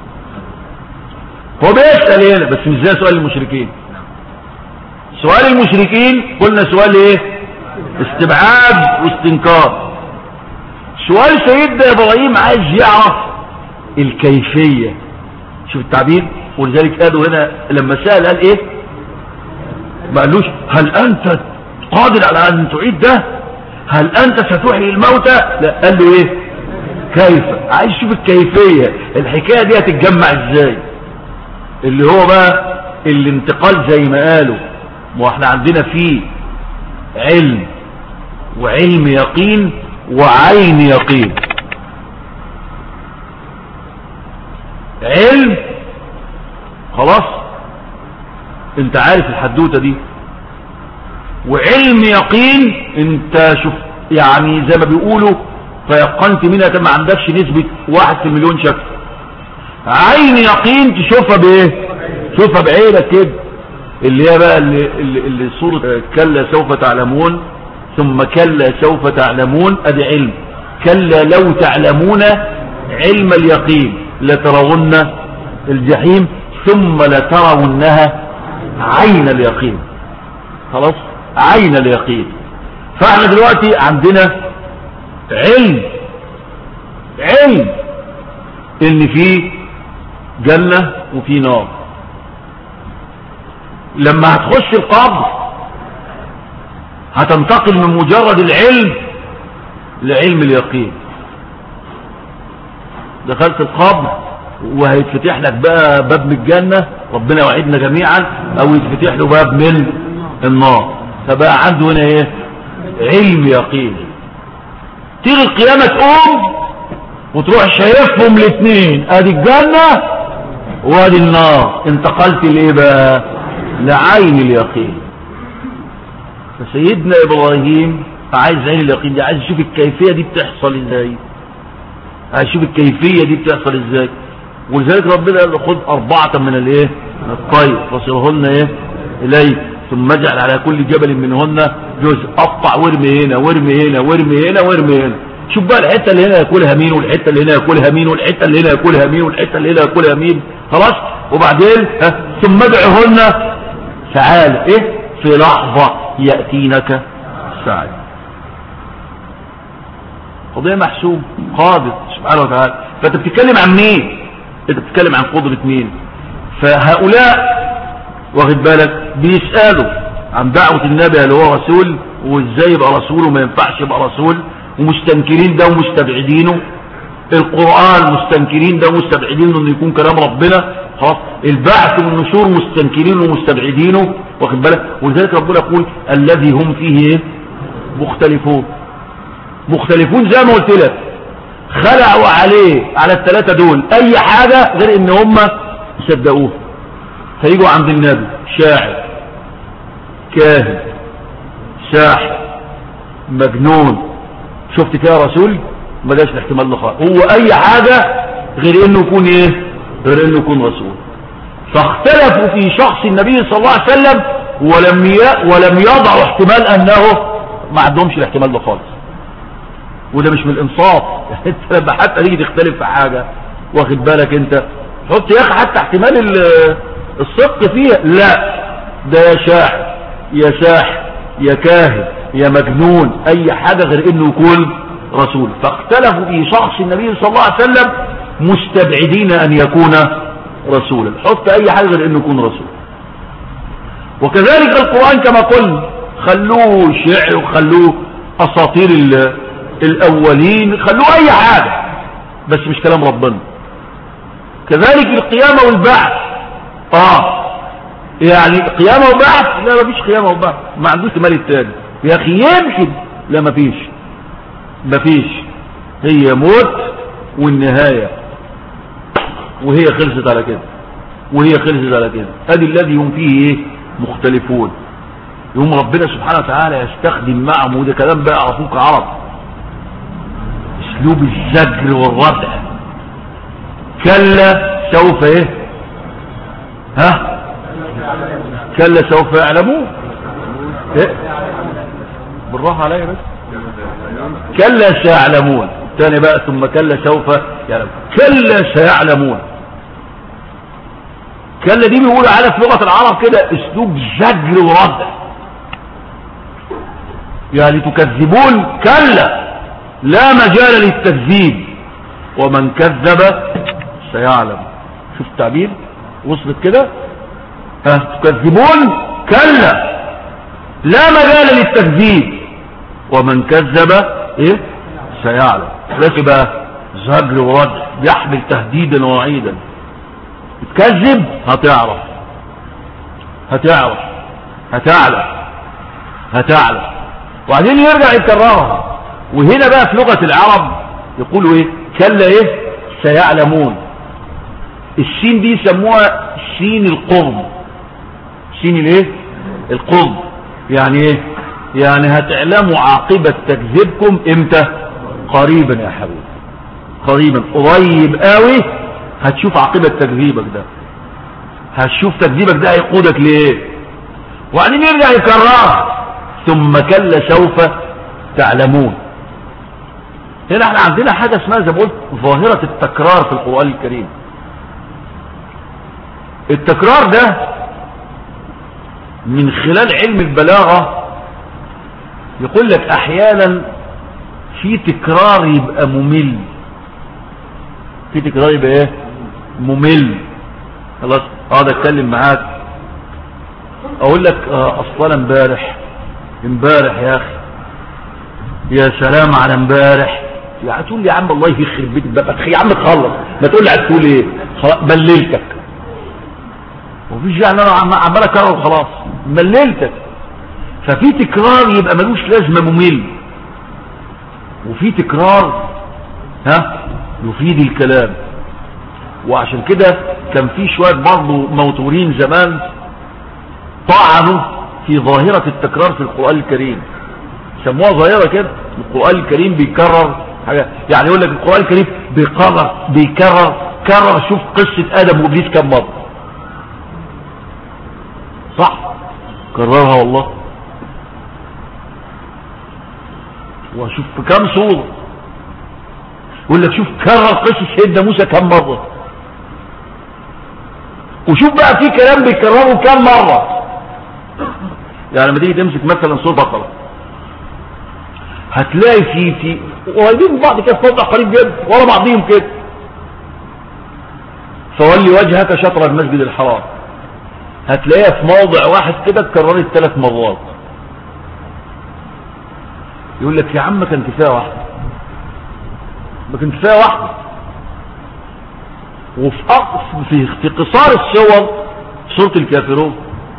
هو بيسأل هنا بس مش زي سؤال المشركين. سؤال المشركين قلنا سؤال ايه؟ استبعاد واستنكار. سؤال سيدنا ابراهيم عايز يعرف الكيفية. شوف التعبير، ولذلك قالوا هنا لما سأل قال ايه؟ ما قالوش هل انت قادر على ان تعيد ده؟ هل انت ستحيي الموتى؟ لا، قال له ايه؟ كيف. عايز يشوف الكيفية، الحكاية دي هتتجمع ازاي، اللي هو بقى الانتقال زي ما قالوا. ما احنا عندنا فيه علم وعلم يقين وعين يقين. علم خلاص انت عارف الحدوتة دي، وعلم يقين انت شوف يعني زي ما بيقولوا فيقنت منها ما عندكش نسبة واحد في المليون شك. عين يقين تشوفها بايه؟ تشوفها بعينك كده، اللي هي بقى اللي, اللي, اللي صورة كلا سوف تعلمون ثم كلا سوف تعلمون. ادي علم. كلا لو تعلمون علم اليقين لترون الجحيم ثم لترونها عين اليقين. خلاص عين اليقين. فاحنا دلوقتي عندنا علم علم ان في جنة وفي نار. لما هتخش القبر هتنتقل من مجرد العلم لعلم اليقين. دخلت القبر وهيتفتح لك بقى باب من الجنة، ربنا يوعدنا جميعا، او يتفتح له باب من النار. فبقى عنده هنا ايه؟ علم يقين. تيجي القيامة تقوم وتروح شايفهم الاثنين، ادي الجنة وادي النار. انتقلت لايه بقى؟ لعين اليقين. فسيدنا ابراهيم عايز عين اليقين دي، عايز يشوف الكيفية دي بتحصل ازاي، عايز يشوف الكيفية دي بتحصل ازاي. ولذلك ربنا قال له خذ اربعة من الايه؟ من الطير فصرهن ايه؟ اليك ثم اجعل على كل جبل منهن جزء، قطع وارمي هنا وارمي هنا وارمي هنا وارمي هنا. شوف بقى الحته اللي هنا ياكلها مين، والحته اللي هنا ياكلها مين، والحته اللي هنا ياكلها مين، والحته اللي هنا ياكلها مين. خلاص. وبعدين ها ثم ادعهن تعال ايه؟ في لحظه ياتينك سعي. قضيه محسوب قادر سبحانه وتعالى. فانت بتتكلم عن مين؟ انت بتتكلم عن قدره مين؟ فهؤلاء واخد بالك بيسالوا عن دعوه النبي اللي هو رسول، وازاي يبقى رسول وما ينفعش يبقى رسول، ومستنكرين ده ومستبعدينه. القرآن مستنكرين ده ومستبعدينه انه يكون كلام ربنا. خلاص. البعث والنشور مستنكرينه ومستبعدينه واخد بالك. ولذلك ربنا يقول الذي هم فيه ايه؟ مختلفون. مختلفون زي ما قلت لك، خلعوا عليه على الثلاثه دول اي حاجه غير ان هم صدقوه. فيجوا عند النبي شاعر، كاهن، ساحر، مجنون، شفت فيها رسول؟ ما جاش الاحتمال ده خالص. هو اي حاجه غير انه يكون ايه؟ غير انه يكون رسول. فاختلفوا في شخص النبي صلى الله عليه وسلم ولم ي... ولم يضعوا احتمال انه ما عندهمش الاحتمال ده خالص. وده مش من الانصاف. انت لما حتى تيجي تختلف في حاجه واخد بالك انت حط يا اخي حتى احتمال الصدق فيها. لا، ده يا شاعر يا ساحر يا كاهن يا مجنون، اي حاجة غير انه يكون رسول. فاختلفوا في شخص النبي صلى الله عليه وسلم مستبعدين ان يكون رسولا. حط اي حاجة غير انه يكون رسول. وكذلك القرآن كما قلنا خلوه شعر وخلوه اساطير الاولين، خلوه اي حاجة بس مش كلام ربنا. كذلك القيامة والبعث. اه يعني قيامة وبعث؟ لا مفيش قيامة وبعث، ما عندوش مال التاني يا اخي. يمكن لا مفيش مفيش هي موت والنهاية، وهي خلصت على كده. وهي خلصت على كده. ادي الذي هم فيه ايه مختلفون. يوم ربنا سبحانه وتعالى يستخدم معهم، وده كلام بقى عرفوك عرب، اسلوب الزجر والردع. كلا سوف ايه ها كلا سوف يعلمون. إيه؟ بالراحة عليا بس. كلا سيعلمون. تاني بقى ثم كلا سوف يعلمون. كلا سيعلمون. كلا دي بيقولوا على في لغة العرب كده اسلوب زجر وردع، يعني تكذبون كلا لا مجال للتكذيب ومن كذب سيعلم. شوف التعبير وصلت كده. ها تكذبون كلا لا مجال للتكذيب ومن كذب ايه سيعلم. لكن بقى زجر وردع يحمل تهديدا ووعيدا. تكذب هتعرف هتعرف هتعلم هتعلم وبعدين يرجع يكررها. وهنا بقى في لغة العرب يقولوا ايه كلا ايه سيعلمون. السين دي يسموها سين القرب. سين الايه القرب. يعني ايه يعني هتعلموا عاقبة تكذيبكم امتى؟ قريبا يا حبيبي، قريبا قريب قوي هتشوف عاقبة تكذيبك ده، هتشوف تكذيبك ده هيقودك ليه. وبعدين يرجع يكررها ثم كلا سوف تعلمون. هنا احنا عندنا حاجة اسمها زي ما قلت ظاهرة التكرار في القرآن الكريم. التكرار ده من خلال علم البلاغة يقول لك احيانا في تكرار يبقى ممل، في تكرار يبقى ايه ممل. خلاص اقعد اتكلم معاك اقول لك اه اصلا امبارح امبارح يا اخي يا سلام على امبارح، يعني تقول لي يا عم الله يخرب بيتك بقى يا عم تخلص، ما تقول لي عايز تقول ايه بللتك. ومفيش يعني انا عمال اكرر وخلاص مللتك. ففي تكرار يبقى ملوش لازمه ممل، وفي تكرار ها يفيد الكلام. وعشان كده كان في شويه برضه موتورين زمان طعنوا في ظاهره التكرار في القران الكريم، سموها ظاهره كده. القران الكريم بيكرر حاجه، يعني يقول لك القران الكريم بيكرر بيكرر كرر. شوف قصه ادم وابليس كم مره، صح كررها والله. وشوف في كم صورة يقول لك شوف كرر قصة سيدنا موسى كم مرة. وشوف بقى في كلام بيكرره كم مرة. يعني لما تيجي تمسك مثلا سورة بقرة هتلاقي في في قريبين من بعض كده في موضع قريب جدا ورا بعضهم كده. فولي وجهك شطر المسجد الحرام هتلاقيها في موضع واحد كده اتكررت ثلاث مرات. يقول لك يا عم كان كفايه واحده، ما كان كفايه واحده. وفي في في قصار الصور سوره الكافرون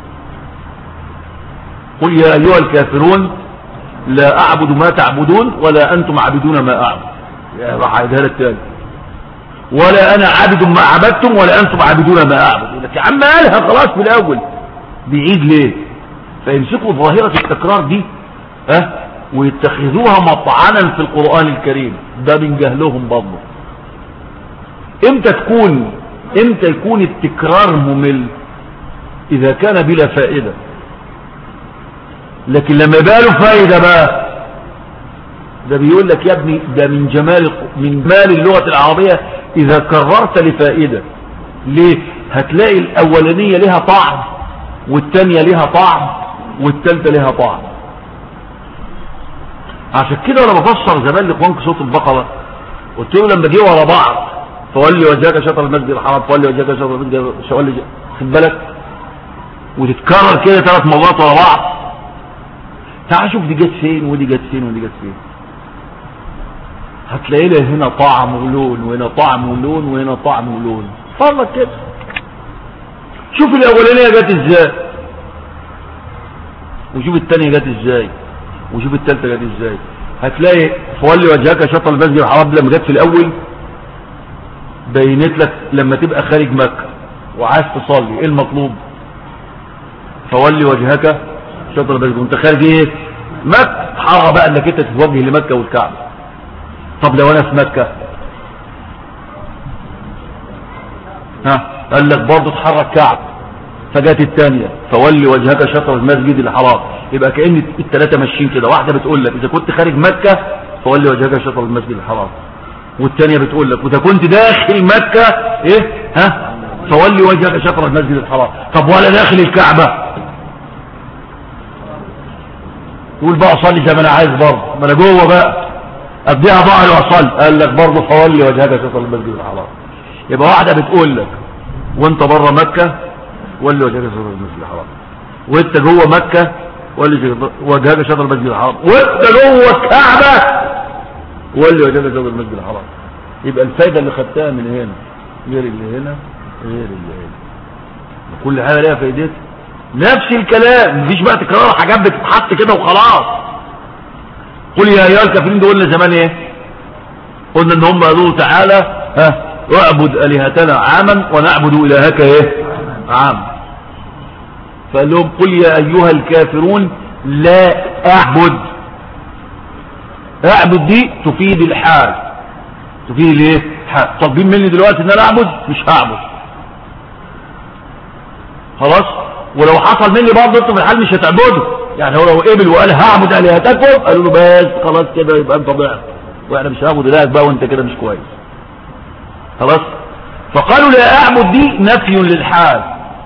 قل يا ايها الكافرون لا اعبد ما تعبدون ولا انتم عابدون ما اعبد. يا راح اعيدها لك تاني، ولا انا عابد ما عبدتم ولا انتم عابدون ما اعبد. يقول لك يا عم قالها خلاص في الاول، بيعيد ليه؟ فيمسكوا ظاهره التكرار دي ها أه؟ ويتخذوها مطعنا في القرآن الكريم. ده من جهلهم برضه. امتى تكون امتى يكون التكرار ممل؟ اذا كان بلا فائدة. لكن لما يبقى له فائدة بقى ده بيقول لك يا ابني ده من جمال من جمال اللغة العربية اذا كررت لفائدة. ليه؟ هتلاقي الاولانية لها طعم والتانية لها طعم والتالتة لها طعم. عشان كده وانا بفسر زمان لاخوانك صوت البقره قلت له لما جه ورا بعض فولي وجهك شطر المسجد الحرام فولي وجهك شطر المسجد شوالي خد بالك وتتكرر كده ثلاث مرات ورا بعض. تعال شوف دي جت فين ودي جت فين ودي جت فين. هتلاقي لها هنا طعم ولون وهنا طعم ولون وهنا طعم ولون. فرق كده شوف الاولانيه جت ازاي وشوف الثانيه جت ازاي وشوف الثالثه جت ازاي. هتلاقي فولي وجهك شطر المسجد الحرام لما جت في الاول بينت لك لما تبقى خارج مكه وعايز تصلي، ايه المطلوب؟ فولي وجهك شطر المسجد. وانت خارج ايه؟ مكة. حرة بقى انك انت تتوجه لمكة والكعبة. طب لو انا في مكة، ها قال لك برضه اتحرك كعب، فجات الثانيه فولي وجهك شطر المسجد الحرام. يبقى كأن الثلاثه ماشيين كده، واحده بتقول لك اذا كنت خارج مكه فولي وجهك شطر المسجد الحرام، والثانيه بتقول لك واذا كنت داخل مكه ايه ها فولي وجهك شطر المسجد الحرام. طب ولا داخل الكعبه؟ تقول بقى اصلي زي ما انا عايز برضه، ما انا جوه بقى اديها ظهري واصلي. قال لك برضه فولي وجهك شطر المسجد الحرام. يبقى واحده بتقول لك وانت بره مكه ولي وجهك شطر المسجد الحرام، وانت جوه مكه ولي وجهك شطر المسجد الحرام، وانت جوه الكعبه ولي وجهك شطر المسجد الحرام. يبقى الفايده اللي خدتها من هنا غير اللي هنا غير اللي هنا، كل حاجه ليها فايدتها. نفس الكلام، مفيش بقى تكرار حاجات بتتحط كده وخلاص. قل يا ايها الكافرين دول قلنا زمان ايه؟ قلنا ان هم قالوا تعالى ها واعبد الهتنا عاما ونعبد الهك ايه عام. فقال لهم قل يا ايها الكافرون لا اعبد. اعبد دي تفيد الحال، تفيد الايه حال. طالبين مني دلوقتي ان انا اعبد، مش هعبد خلاص. ولو حصل مني برضه انتوا في الحال مش هتعبدوا. يعني هو لو قبل وقال هعبد الهتكم قالوا له بس خلاص كده يبقى انت ضعت، واحنا مش هعبد الهك بقى وانت كده مش كويس خلاص. فقالوا لا اعبد دي نفي للحال.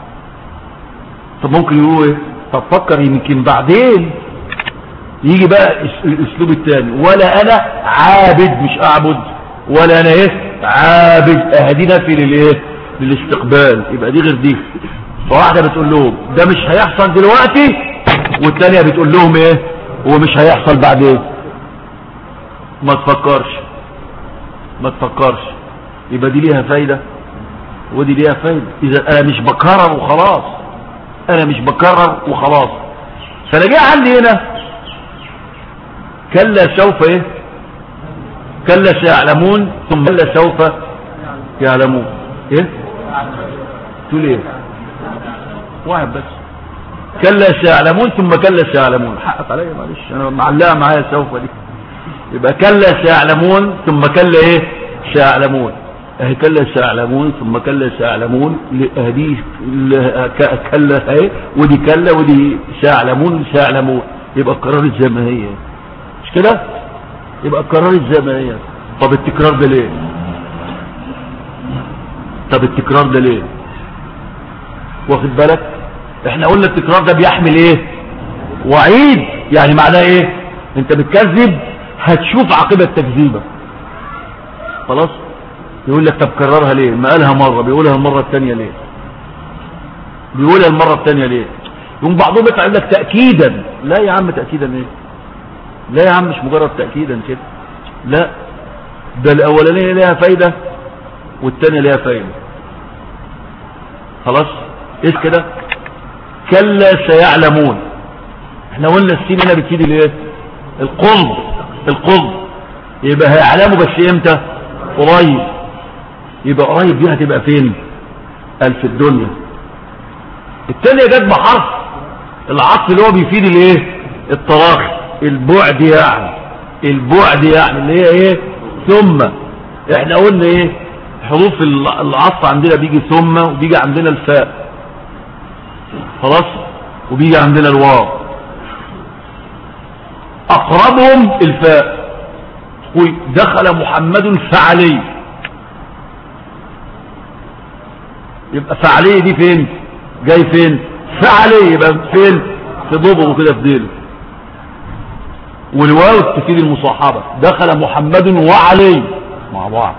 طب ممكن يقولوا ايه؟ طب فكر يمكن بعدين يجي بقى الاسلوب الثاني، ولا انا عابد مش اعبد، ولا انا ايه عابد. اهدي نفي للايه للاستقبال، يبقى دي غير دي. فواحده بتقول لهم ده مش هيحصل دلوقتي، والثانيه بتقول لهم ايه ومش هيحصل بعدين. ما تفكرش ما تفكرش يبقى دي ليها فايده ودي ليها فايده. اذا انا مش بكرر وخلاص، انا مش بكرر وخلاص. فانا جاي عندي هنا كلا سوف ايه كلا سيعلمون ثم كلا سوف يعلمون. ايه تقول ايه؟ واحد بس. كلا سيعلمون ثم كلا سيعلمون. حقك عليا معلش، انا معلقه معايا سوف دي. يبقى كلا سيعلمون ثم كلا ايه سيعلمون. اهي كلا سيعلمون ثم كلا سيعلمون. اهدي كلا اهي، ودي كلا ودي سيعلمون سيعلمون. يبقى القرار زي ما هي، مش كده؟ يبقى القرار زي ما هي. طب التكرار ده ليه؟ طب التكرار ده ليه؟ واخد بالك؟ احنا قلنا التكرار ده بيحمل ايه؟ وعيد. يعني معناه ايه؟ انت بتكذب هتشوف عاقبة تكذيبك خلاص. يقول لك طب كررها ليه؟ ما قالها مرة بيقولها المرة الثانية ليه؟ بيقولها المرة الثانية ليه؟ يقوم بعضهم يطلع يقول لك تأكيدا. لا يا عم تأكيدا ايه؟ لا يا عم مش مجرد تأكيدا كده، لا ده الاولانية ليها فايدة والثانية ليها فايدة خلاص. ايش كده؟ كلا سيعلمون. احنا قلنا السين هنا بتفيد الايه؟ القرب القرب. يبقى هيعلموا بس امتى؟ قريب. يبقى قريب دي هتبقى فين؟ قال في الدنيا. الثانيه جت بحرف العطف اللي هو بيفيد الايه؟ التراخي، البعد يعني البعد يعني اللي هي ايه؟ ثم. احنا قلنا ايه؟ حروف العطف عندنا بيجي ثم، وبيجي عندنا الفاء خلاص، وبيجي عندنا الواو. اقربهم الفاء. قل دخل محمد فعلي. يبقى فعلي دي فين؟ جاي فين؟ فعلي. يبقى فين؟ في ضبه كده في ديله. والواو تفيد المصاحبه. دخل محمد وعلي مع بعض.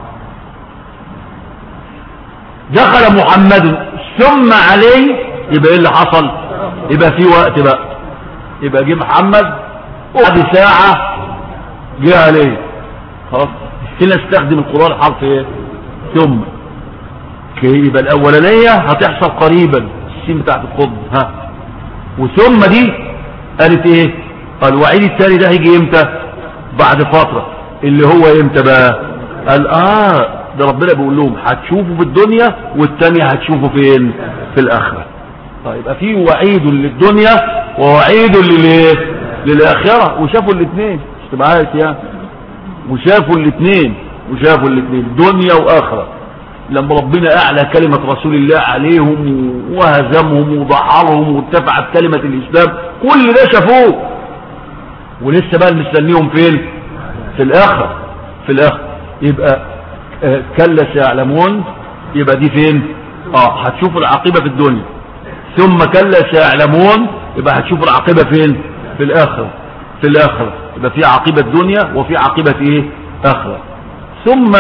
دخل محمد ثم علي. يبقى ايه اللي حصل؟ يبقى في وقت بقى. يبقى جه محمد وبعد ساعة جه عليه خلاص. هنا استخدم القرآن حرف ايه؟ ثم. يبقى الاولانية هتحصل قريبا، السين بتاعت القطب ها. وثم دي قالت ايه؟ قال الوعيد التالي ده هيجي امتى؟ بعد فترة. اللي هو امتى بقى؟ قال اه ده ربنا بيقول لهم هتشوفوا في الدنيا والتانية هتشوفوا فين؟ في الاخرة. طيب يبقى في وعيد للدنيا ووعيد للايه؟ للاخرة، وشافوا الاثنين مش تبقى عارف يعني، وشافوا الاثنين وشافوا الاثنين دنيا واخرة. لما ربنا اعلى كلمة رسول الله عليهم وهزمهم وضحرهم وارتفعت كلمة الاسلام، كل ده شافوه، ولسه بقى مستنيهم فين؟ في الاخرة. في الاخرة يبقى آه كلا سيعلمون، يبقى دي فين؟ اه هتشوف العاقبة في الدنيا، ثم كلا سيعلمون يبقى هتشوف العاقبة فين؟ في الاخرة. في الاخرة يبقى في عاقبة دنيا وفي عاقبة ايه؟ اخرة. ثم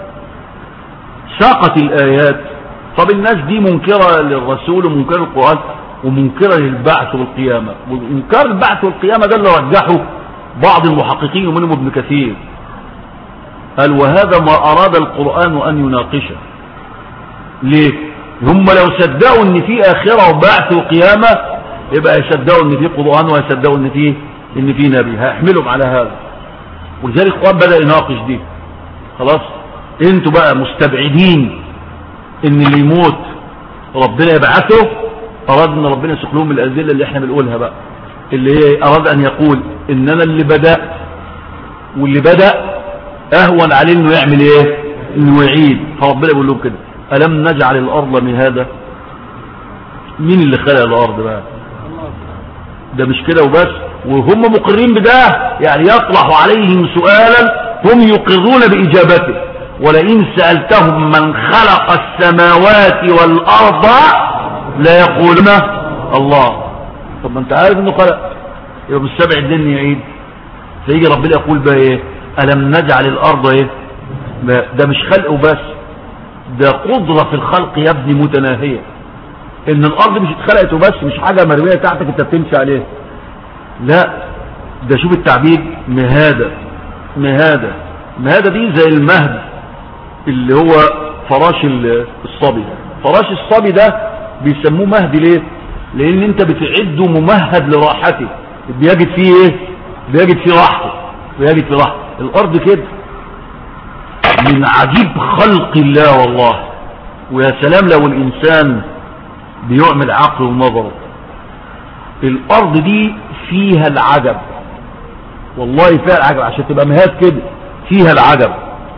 ساقت الايات. طب الناس دي منكرة للرسول ومنكرة للقرآن ومنكرة للبعث والقيامة، ومنكر البعث والقيامة ده اللي رجحه بعض المحققين ومنهم ابن كثير، قال وهذا ما اراد القرآن ان يناقشه. ليه؟ هم لو صدقوا ان في اخرة وبعث وقيامة يبقى يصدقوا ان في قرآن ويصدقوا ان في ان في نبي، هيحملهم على هذا. ولذلك القرآن بدأ يناقش دي. خلاص انتوا بقى مستبعدين ان اللي يموت ربنا يبعثه، اراد ان ربنا يسوق لهم الادله اللي احنا بنقولها بقى، اللي هي اراد ان يقول ان انا اللي بدأ، واللي بدأ اهون عليه انه يعمل ايه؟ انه يعيد. فربنا بيقول لهم كده الم نجعل الارض مهادا. مين اللي خلق الارض بقى؟ ده مش كده وبس، وهم مقرين بده، يعني يطرح عليهم سؤالا هم يقرون باجابته. ولئن سألتهم من خلق السماوات والارض لا يقولون الله. طب ما انت عارف انه خلق، يبقى مش سبع الدنيا يعيد. فيجي ربنا يقول بقى ايه؟ الم نجعل الارض ايه؟ ده مش خلق وبس، ده قدرة في الخلق يا ابني متناهية. ان الارض مش اتخلقت وبس، مش حاجة مرمية تحتك انت بتمشي عليها، لا ده شوف التعبير مهادة. مهادة مهادة دي زي المهد اللي هو فراش الصبي. فراش الصبي ده بيسموه مهد ليه؟ لان انت بتعده ممهد لراحته، بيجد فيه ايه؟ بيجد فيه راحته، بيجد فيه راحته. الارض كده من عجيب خلق الله والله. ويا سلام لو الانسان بيعمل عقله ونظره. الارض دي فيها العجب والله، فيها العجب عشان تبقى مهاد كده، فيها العجب.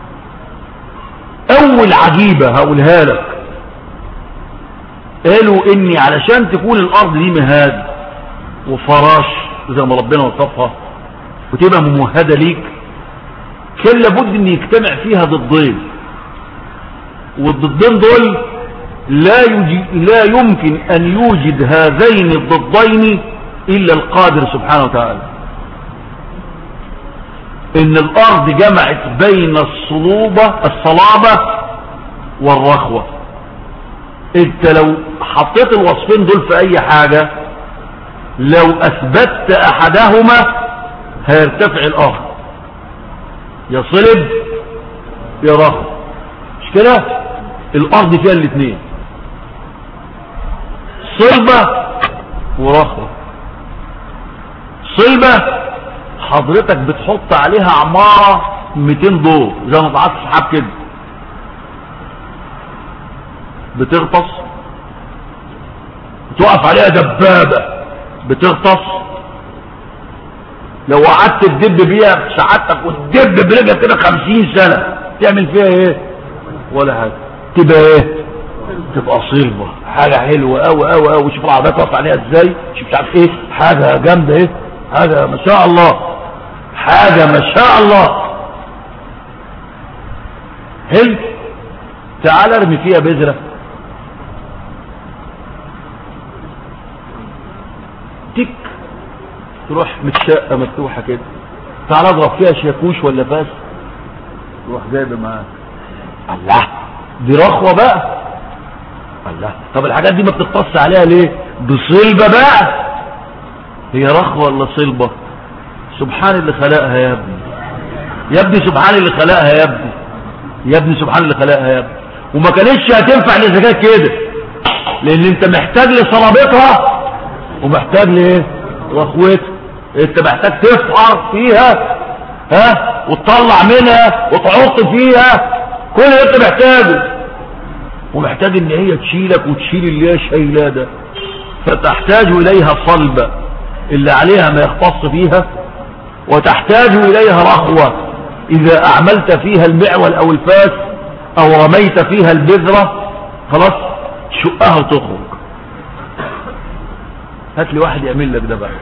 اول عجيبة هقولها لك، قالوا اني علشان تكون الارض دي مهاد وفراش زي ما ربنا وصفها وتبقى ممهدة ليك، كان لابد ان يجتمع فيها ضدين، والضدين دول لا, لا يمكن ان يوجد هذين الضدين الا القادر سبحانه وتعالى. ان الارض جمعت بين الصلوبة الصلابة والرخوة. انت لو حطيت الوصفين دول في اي حاجة، لو اثبتت احدهما هيرتفع الاخر، يا صلب يا رخوة. مش كده؟ الارض فيها الاثنين، صلبة ورخوة. صلبة حضرتك بتحط عليها عمارة مئتين دور زي ما طلعت سحاب كده، بتغطس، بتقف عليها دبابة بتغطس، لو قعدت تدب بيها سعادتك وتدب برجلك كده خمسين سنة تعمل فيها ايه؟ ولا حاجة. تبقى ايه؟ تبقى صلبة، حاجة حلوة اوي اوي اوي. شوف العربيات واقفة عليها ازاي، شوف مش عارف ايه، حاجة جامدة ايه، حاجة ما شاء الله، حاجة ما شاء الله. حلو. تعال ارمي فيها بذرة، تك تروح متشقة مفتوحة كده. تعال اضرب فيها شاكوش ولا فاس، تروح جايبه معاك. الله، دي رخوة بقى. الله، طب الحاجات دي ما بتقتص عليها ليه؟ بصلبة بقى. هي رخوة ولا صلبة؟ سبحان اللي خلقها يا ابني، يا ابني سبحان اللي خلقها يا ابني، يا ابني سبحان اللي خلقها يا ابني. وما كانتش هتنفع لزكاة كده، لان انت محتاج لصلابتها ومحتاج لايه؟ رخوتها. انت محتاج تفحر فيها ها وتطلع منها وتحط فيها كل اللي انت محتاجه، ومحتاج ان هي تشيلك وتشيل اللي هي شايلاه ده، فتحتاج اليها صلبة اللي عليها ما يختص فيها، وتحتاج اليها رخوة اذا اعملت فيها المعول او الفاس او رميت فيها البذرة خلاص تشقها وتخرج. هات لي واحد يعمل لك ده بقى،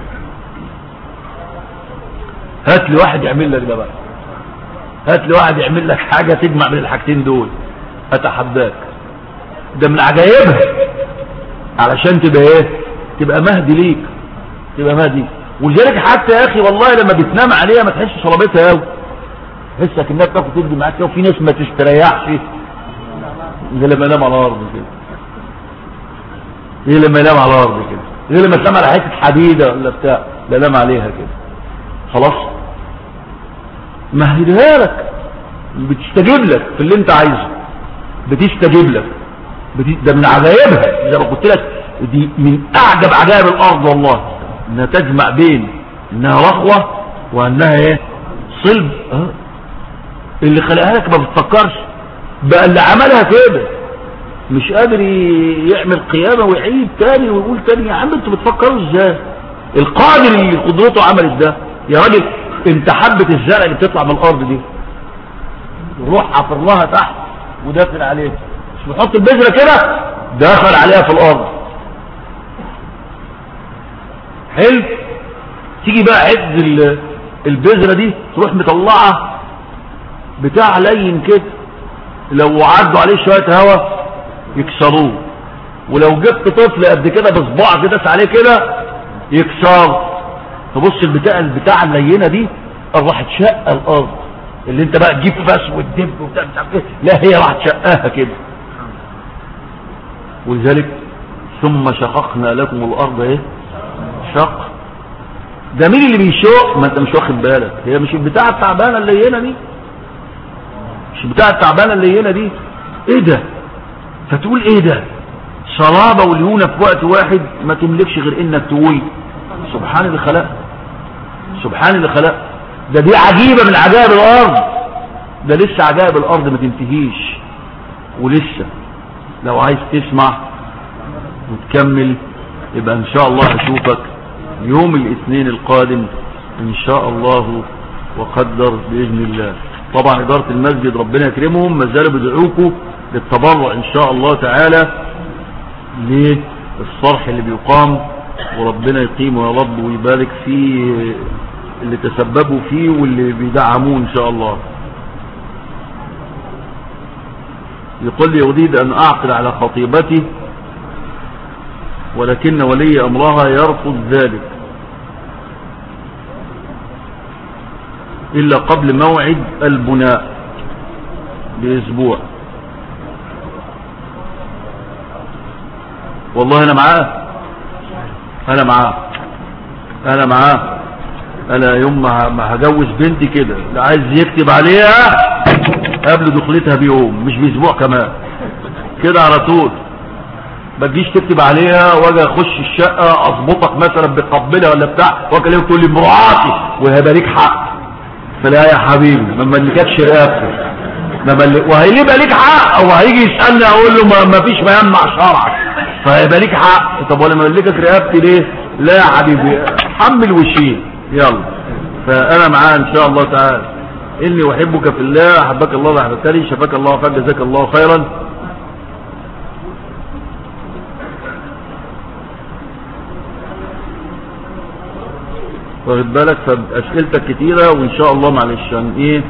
هات لي واحد يعمل لك ده بقى، هات لي واحد يعمل لك حاجة تجمع بين الحاجتين دول، اتحداك. ده من عجائبها علشان تبقى ايه؟ تبقى مهدي ليك، تبقى مهدي. ولذلك حتى يا اخي والله لما بتنام عليها ما تحسش صلابتها قوي، تحسك انها بتاخد تدي معاك كده، وفي ناس ما تستريحش غير لما ينام على الارض كده، غير لما ينام على الارض كده، غير لما تنام على حته حديده ولا بتاع، لا نام عليها كده خلاص. مهدها لك، بتستجيب لك في اللي انت عايزه، بتستجيب لك. ده من عجائبها زي ما قلت لك، دي من اعجب عجائب الارض والله، انها تجمع بين انها رخوة وانها ايه؟ صلب. اه اللي خلقها لك ما بتفكرش بقى، اللي عملها كده مش قادر يعمل قيامة ويعيد تاني ويقول تاني. يا عم انتوا بتفكروا ازاي؟ القادر اللي قدرته عملت ده يا راجل، انت حبة الزرع اللي بتطلع من الارض دي روح حفر لها تحت ودافن عليها، مش بتحط البذرة كده داخل عليها في الارض حلو، تيجي بقى عد البذرة دي تروح مطلعة بتاع لين كده، لو عدوا عليه شوية هوا يكسروه، ولو جبت طفل قد كده بصباع كده داس عليه كده يكسر. تبص البتاع البتاع اللينة دي راح تشق الارض اللي انت بقى تجيب فاس وتدب وبتاع مش عارف ايه، لا هي راح تشقها كده. ولذلك ثم شققنا لكم الارض ايه؟ شق. ده مين اللي بيشق؟ ما انت مش واخد بالك، هي مش البتاع التعبانه اللينه دي، مش البتاع التعبانه اللينه دي. ايه ده؟ فتقول ايه ده؟ صلابه وليونه في وقت واحد، ما تملكش غير انك تقول سبحان اللي خلق، سبحان اللي خلق. ده دي عجيبه من عجائب الارض، ده لسه عجائب الارض ما تنتهيش، ولسه لو عايز تسمع وتكمل يبقى ان شاء الله هشوفك يوم الاثنين القادم ان شاء الله وقدر باذن الله. طبعا اداره المسجد ربنا يكرمهم ما زالوا بيدعوكم للتبرع ان شاء الله تعالى للصرح اللي بيقام، وربنا يقيمه يا رب ويبارك في اللي تسببوا فيه واللي بيدعموه ان شاء الله. يقول لي أريد أن أعقد على خطيبتي ولكن ولي أمرها يرفض ذلك إلا قبل موعد البناء بأسبوع. والله أنا معاه، أنا معاه، أنا معاه. أنا يوم ما هجوز بنتي كده اللي عايز يكتب عليها قبل دخلتها بيوم مش باسبوع كمان كده على طول، ما تجيش تكتب عليها واجي اخش الشقه اظبطك مثلا بقبلها ولا بتاع واكلمك تقول لي مراتي وهيبقى ليك حق. فلا يا حبيبي ما ملكتش رقبتك، ما ملك وهيبقى ليك حق، وهيجي يسالني اقول له ما, ما فيش ما يمنع شرعك فهيبقى ليك حق. طب وانا ملكك رقبتي ليه؟ لا يا حبيبي حمل وشيل يلا. فانا معاه ان شاء الله تعالى. إني أحبك في الله أحبك الله وأحببتني شفاك الله وفاك جزاك الله خيرا. واخد بالك؟ فأسئلتك كتيرة وإن شاء الله معلش عن إيه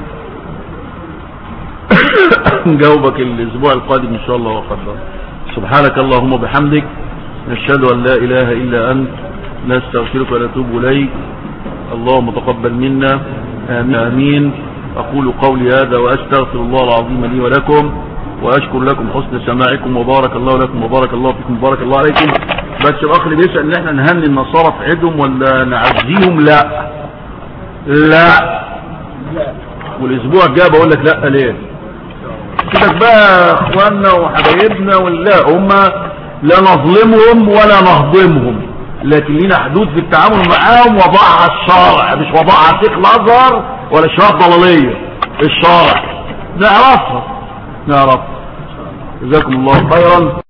نجاوبك الأسبوع القادم إن شاء الله وقدر. سبحانك اللهم وبحمدك نشهد أن لا إله إلا أنت نستغفرك ونتوب إليك. اللهم تقبل منا آمين, آمين. أقول قولي هذا وأستغفر الله العظيم لي ولكم وأشكر لكم حسن سماعكم وبارك الله لكم وبارك الله فيكم وبارك الله عليكم. بس الأخ اللي بيسأل إن احنا نهني النصارى في عيدهم ولا نعزيهم، لا لا. والأسبوع الجاي بقول لك لا ليه كده بقى اخواننا وحبايبنا، ولا هم لا نظلمهم ولا نهضمهم، لكن لنا حدود في التعامل معاهم وضعها الشرع، مش وضعها شيخ الازهر ولا شباب ضلاليه. الشرع نعرفها نعرف. جزاكم الله خيرا.